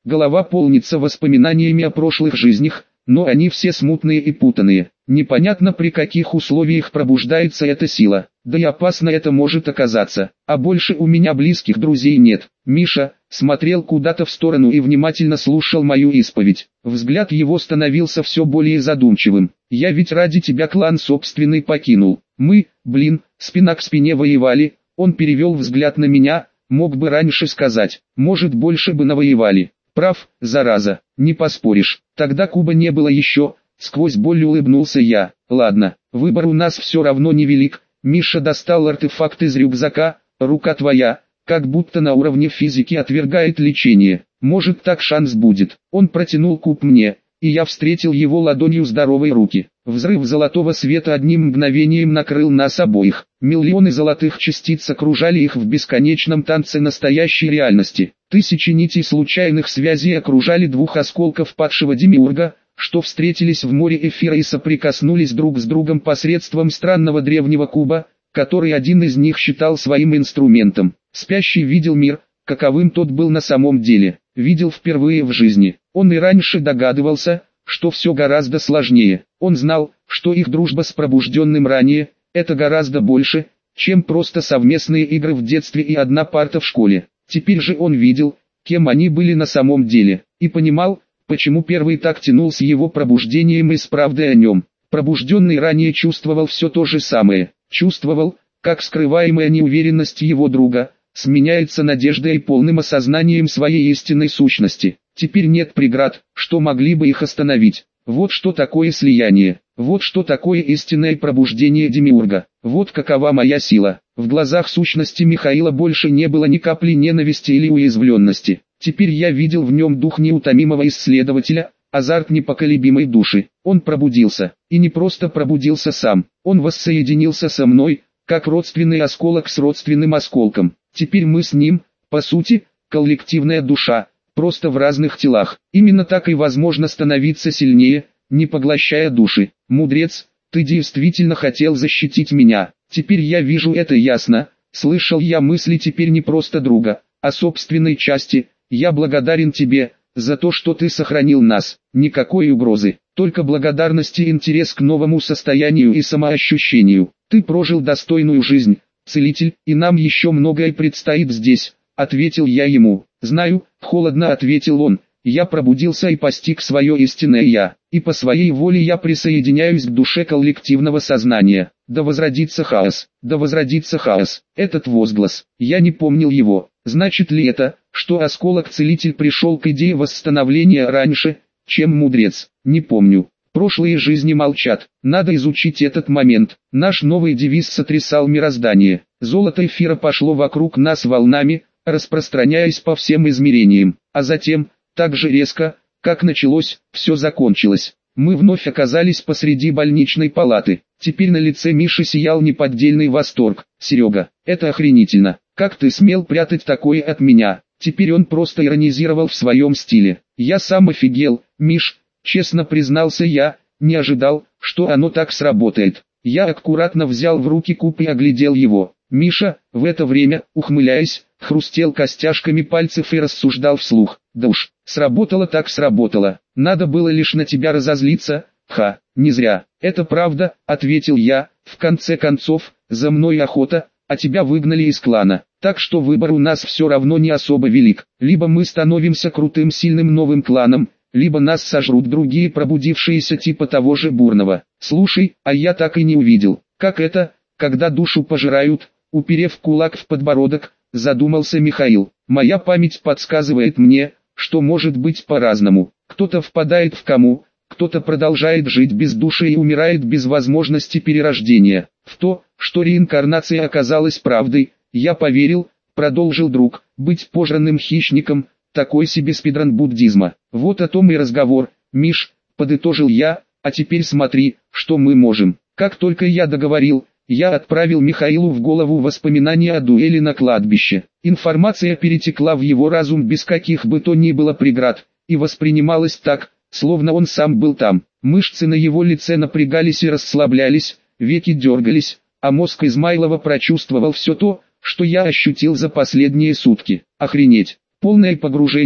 Голова полнится воспоминаниями о прошлых жизнях, но они все смутные и путанные. Непонятно, при каких условиях пробуждается эта сила, да и опасно это может оказаться. А больше у меня близких друзей нет. Миша смотрел куда-то в сторону и внимательно слушал мою исповедь. Взгляд его становился все более задумчивым. «Я ведь ради тебя клан собственный покинул. Мы, спина к спине воевали». Он перевел взгляд на меня, мог бы раньше сказать, может, больше бы навоевали. Прав, зараза, не поспоришь. Тогда Куба не было еще. Сквозь боль улыбнулся я. Ладно, выбор у нас все равно невелик. Миша достал артефакт из рюкзака. Рука твоя, как будто на уровне физики, отвергает лечение. Может, так шанс будет. Он протянул куб мне, и я встретил его ладонью здоровой руки. Взрыв золотого света одним мгновением накрыл нас обоих. Миллионы золотых частиц окружали их в бесконечном танце настоящей реальности. Тысячи нитей случайных связей окружали двух осколков падшего демиурга, что встретились в море эфира и соприкоснулись друг с другом посредством странного древнего куба, который один из них считал своим инструментом. Спящий видел мир, каковым тот был на самом деле, видел впервые в жизни. Он и раньше догадывался, что все гораздо сложнее. Он знал, что их дружба с пробужденным ранее – это гораздо больше, чем просто совместные игры в детстве и одна парта в школе. Теперь же он видел, кем они были на самом деле, и понимал, почему первый так тянул с его пробуждением и с правдой о нем. Пробужденный ранее чувствовал все то же самое, чувствовал, как скрываемая неуверенность его друга сменяется надеждой и полным осознанием своей истинной сущности. Теперь нет преград, что могли бы их остановить. Вот что такое слияние, вот что такое истинное пробуждение демиурга, вот какова моя сила. В глазах сущности Михаила больше не было ни капли ненависти или уязвленности. Теперь я видел в нем дух неутомимого исследователя, азарт непоколебимой души. Он пробудился, и не просто пробудился сам, он воссоединился со мной, как родственный осколок с родственным осколком. Теперь мы с ним, по сути, коллективная душа, просто в разных телах. Именно так и возможно становиться сильнее, не поглощая души. Мудрец, ты действительно хотел защитить меня. Теперь я вижу это ясно. Слышал я мысли теперь не просто друга, а собственной части. Я благодарен тебе за то, что ты сохранил нас. Никакой угрозы, только благодарность и интерес к новому состоянию и самоощущению. Ты прожил достойную жизнь, целитель, и нам еще многое предстоит здесь, ответил я ему. Знаю, холодно ответил он. Я пробудился и постиг свое истинное «я», и по своей воле я присоединяюсь к душе коллективного сознания. Да возродится хаос, да возродится хаос. Этот возглас, я не помнил его. Значит ли это, что осколок-целитель пришел к идее восстановления раньше, чем мудрец? Не помню. Прошлые жизни молчат. Надо изучить этот момент. Наш новый девиз сотрясал мироздание. Золото эфира пошло вокруг нас волнами, распространяясь по всем измерениям. А затем, так же резко, как началось, все закончилось. Мы вновь оказались посреди больничной палаты. Теперь на лице Миши сиял неподдельный восторг. «Серега, это охренительно. Как ты смел прятать такое от меня?» Теперь он просто иронизировал в своем стиле. «Я сам офигел, Миш», честно признался я, не ожидал, что оно так сработает. Я аккуратно взял в руки куб и оглядел его. Миша, в это время, ухмыляясь, хрустел костяшками пальцев и рассуждал вслух. «Да уж, сработало так сработало. Надо было лишь на тебя разозлиться, не зря». «Это правда», — ответил я, — «в конце концов, за мной охота, а тебя выгнали из клана. Так что выбор у нас все равно не особо велик. Либо мы становимся крутым сильным новым кланом, либо нас сожрут другие пробудившиеся типа того же Бурного. Слушай, а я так и не увидел, как это, когда душу пожирают», уперев кулак в подбородок, задумался Михаил. «Моя память подсказывает мне, что может быть по-разному. Кто-то впадает в кому, кто-то продолжает жить без души и умирает без возможности перерождения. В то, что реинкарнация оказалась правдой, я поверил», продолжил друг. «Быть пожранным хищником – такой себе спидран буддизма. Вот о том и разговор, Миш», подытожил я. «А теперь смотри, что мы можем». Как только я договорил, я отправил Михаилу в голову воспоминания о дуэли на кладбище. Информация перетекла в его разум без каких бы то ни было преград, и воспринималась так, словно он сам был там. Мышцы на его лице напрягались и расслаблялись, веки дергались, а мозг Измайлова прочувствовал все то, что я ощутил за последние сутки. Охренеть! Полное погружение,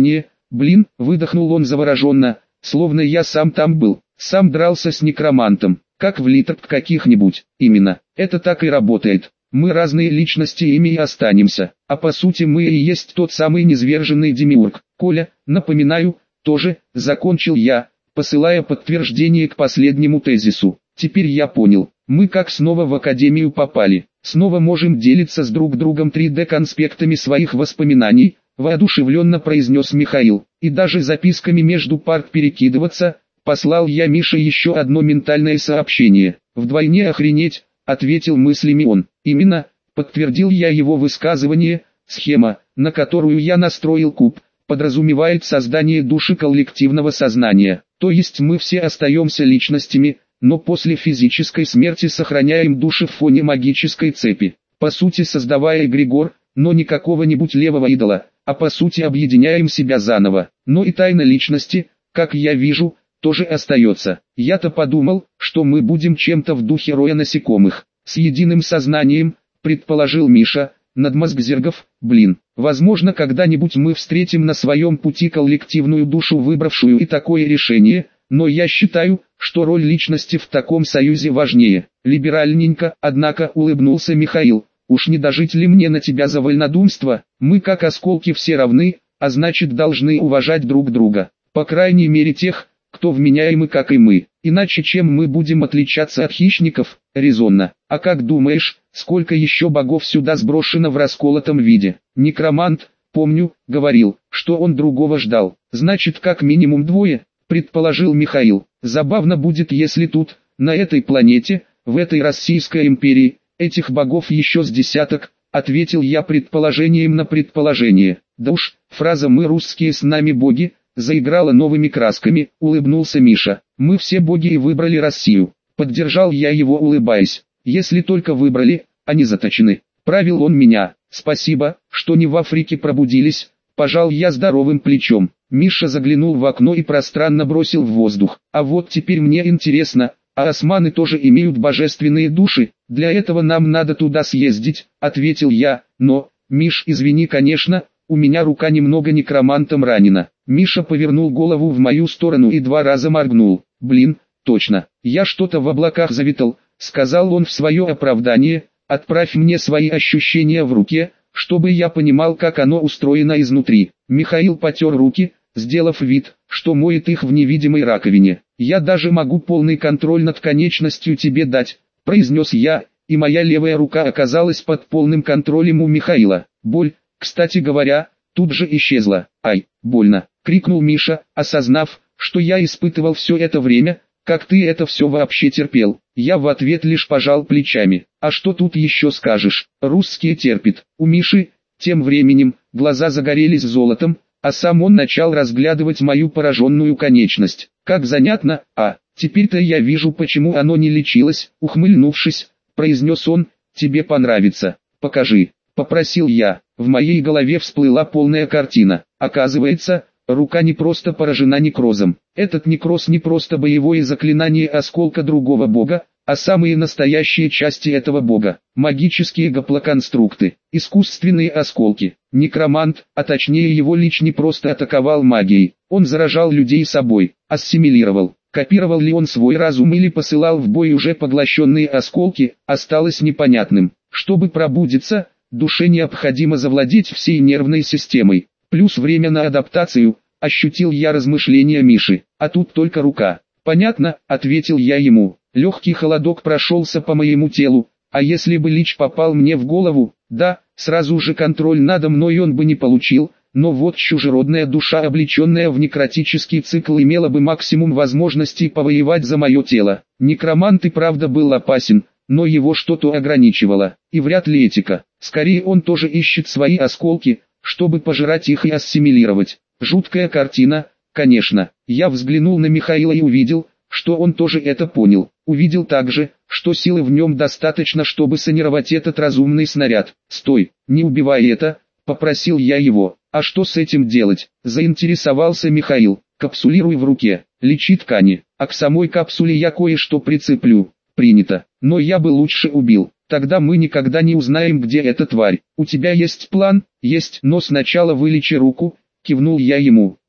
Блин, выдохнул он завороженно, словно я сам там был, сам дрался с некромантом, как в литр каких-нибудь. Именно, это так и работает. Мы разные личности, ими и останемся, а по сути мы и есть тот самый низверженный демиург. Коля, напоминаю, тоже, закончил я, посылая подтверждение к последнему тезису. Теперь я понял, мы как снова в академию попали, снова можем делиться с друг другом 3D-конспектами своих воспоминаний, воодушевленно произнес Михаил, и даже записками между парт перекидываться. Послал я Мише еще одно ментальное сообщение. Вдвойне охренеть, ответил мыслями он. Именно, подтвердил я его высказывание. Схема, на которую я настроил куб, подразумевает создание души коллективного сознания. То есть мы все остаемся личностями, но после физической смерти сохраняем души в фоне магической цепи. По сути создавая эгрегор, но не какого-нибудь левого идола, а по сути объединяем себя заново. Но и тайна личности, как я вижу, тоже остается. Я-то подумал, что мы будем чем-то в духе роя насекомых, с единым сознанием, предположил Миша, надмозгзергов. Блин, возможно когда-нибудь мы встретим на своем пути коллективную душу, выбравшую и такое решение, но я считаю, что роль личности в таком союзе важнее. Либеральненько, однако, улыбнулся Михаил. Уж не дожить ли мне на тебя за вольнодумство? Мы как осколки все равны, а значит должны уважать друг друга. По крайней мере тех, кто вменяемый как и мы. Иначе чем мы будем отличаться от хищников? Резонно. А как думаешь, сколько еще богов сюда сброшено в расколотом виде? Некромант, помню, говорил, что он другого ждал. Значит как минимум двое, предположил Михаил. Забавно будет, если тут, на этой планете, в этой Российской империи, этих богов еще с десяток, ответил я предположением на предположение. Да уж, фраза «мы русские, с нами боги» заиграла новыми красками, улыбнулся Миша. Мы все боги и выбрали Россию. Поддержал я его, улыбаясь. Если только выбрали, а не заточены. Правил он меня. Спасибо, что не в Африке пробудились. Пожал я здоровым плечом. Миша заглянул в окно и пространно бросил в воздух. А вот теперь мне интересно, а османы тоже имеют божественные души? Для этого нам надо туда съездить, ответил я. Но, Миш, извини, конечно, у меня рука немного некромантом ранена. Миша повернул голову в мою сторону и 2 раза моргнул. Блин, точно, я что-то в облаках завитал, сказал он в свое оправдание. Отправь мне свои ощущения в руке, чтобы я понимал, как оно устроено изнутри. Михаил потер руки, сделав вид, что моет их в невидимой раковине. Я даже могу полный контроль над конечностью тебе дать, произнес я, и моя левая рука оказалась под полным контролем у Михаила. Боль, кстати говоря, тут же исчезла. Ай, больно, крикнул Миша, осознав, что я испытывал все это время. Как ты это все вообще терпел? Я в ответ лишь пожал плечами. А что тут еще скажешь? Русские терпят. У Миши, тем временем, глаза загорелись золотом, а сам он начал разглядывать мою пораженную конечность. Как занятно, теперь-то я вижу, почему оно не лечилось, ухмыльнувшись, произнес он. Тебе понравится, покажи, попросил я. В моей голове всплыла полная картина. Оказывается, рука не просто поражена некрозом. Этот некроз не просто боевое заклинание осколка другого бога, а самые настоящие части этого бога. Магические гаплоконструкты, искусственные осколки. Некромант, а точнее его лич не просто атаковал магией, он заражал людей собой, ассимилировал. Копировал ли он свой разум или посылал в бой уже поглощенные осколки, осталось непонятным. Чтобы пробудиться, душе необходимо завладеть всей нервной системой. Плюс время на адаптацию, ощутил я размышления Миши, а тут только рука. Понятно, ответил я ему. Легкий холодок прошелся по моему телу, а если бы лич попал мне в голову, да, сразу же контроль надо мной он бы не получил, но вот чужеродная душа, облеченная в некротический цикл, имела бы максимум возможностей повоевать за мое тело. Некромант и правда был опасен, но его что-то ограничивало, и вряд ли этика. Скорее он тоже ищет свои осколки, чтобы пожрать их и ассимилировать. Жуткая картина, конечно. Я взглянул на Михаила и увидел, что он тоже это понял. Увидел также, что силы в нем достаточно, чтобы санировать этот разумный снаряд. «Стой, не убивай это», — попросил я его. «А что с этим делать?» — заинтересовался Михаил. «Капсулируй в руке, лечи ткани, а к самой капсуле я кое-что прицеплю». «Принято, но я бы лучше убил. Тогда мы никогда не узнаем, где эта тварь. У тебя есть план?» «Есть, но сначала вылечи руку», — кивнул я ему.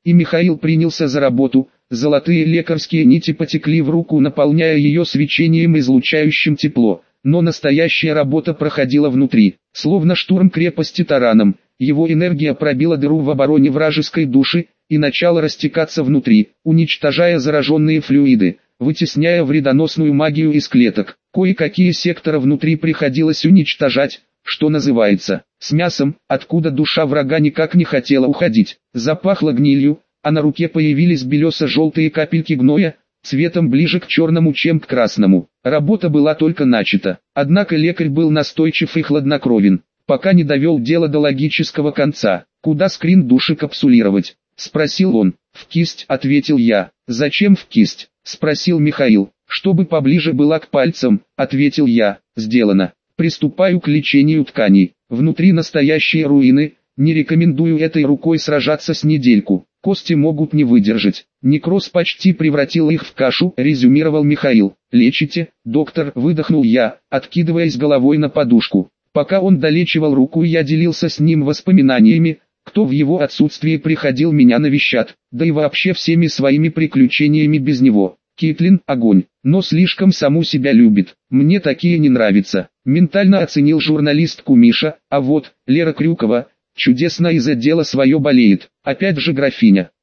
и Михаил принялся за работу. Золотые лекарские нити потекли в руку, наполняя ее свечением, излучающим тепло. Но настоящая работа проходила внутри, словно штурм крепости тараном. Его энергия пробила дыру в обороне вражеской души и начала растекаться внутри, уничтожая зараженные флюиды, вытесняя вредоносную магию из клеток. Кое-какие секторы внутри приходилось уничтожать, что называется, с мясом, откуда душа врага никак не хотела уходить. Запахло гнилью, а на руке появились белесо-желтые капельки гноя, цветом ближе к черному, чем к красному. Работа была только начата, однако лекарь был настойчив и хладнокровен, пока не довел дело до логического конца. «Куда скрин души капсулировать?» — спросил он. «В кисть», — ответил я. «Зачем в кисть?» — спросил Михаил. «Чтобы поближе была к пальцам», — ответил я. «Сделано. Приступаю к лечению тканей. Внутри настоящие руины, не рекомендую этой рукой сражаться с недельку. Кости могут не выдержать. Некроз почти превратил их в кашу», — резюмировал Михаил. «Лечите, доктор», — выдохнул я, откидываясь головой на подушку. Пока он долечивал руку, я делился с ним воспоминаниями, кто в его отсутствие приходил меня навещать, да и вообще всеми своими приключениями без него. Кейтлин — огонь, но слишком саму себя любит. Мне такие не нравятся. Ментально оценил журналист Кумиша. А вот Лера Крюкова чудесно из-за дела свое болеет. Опять же графиня.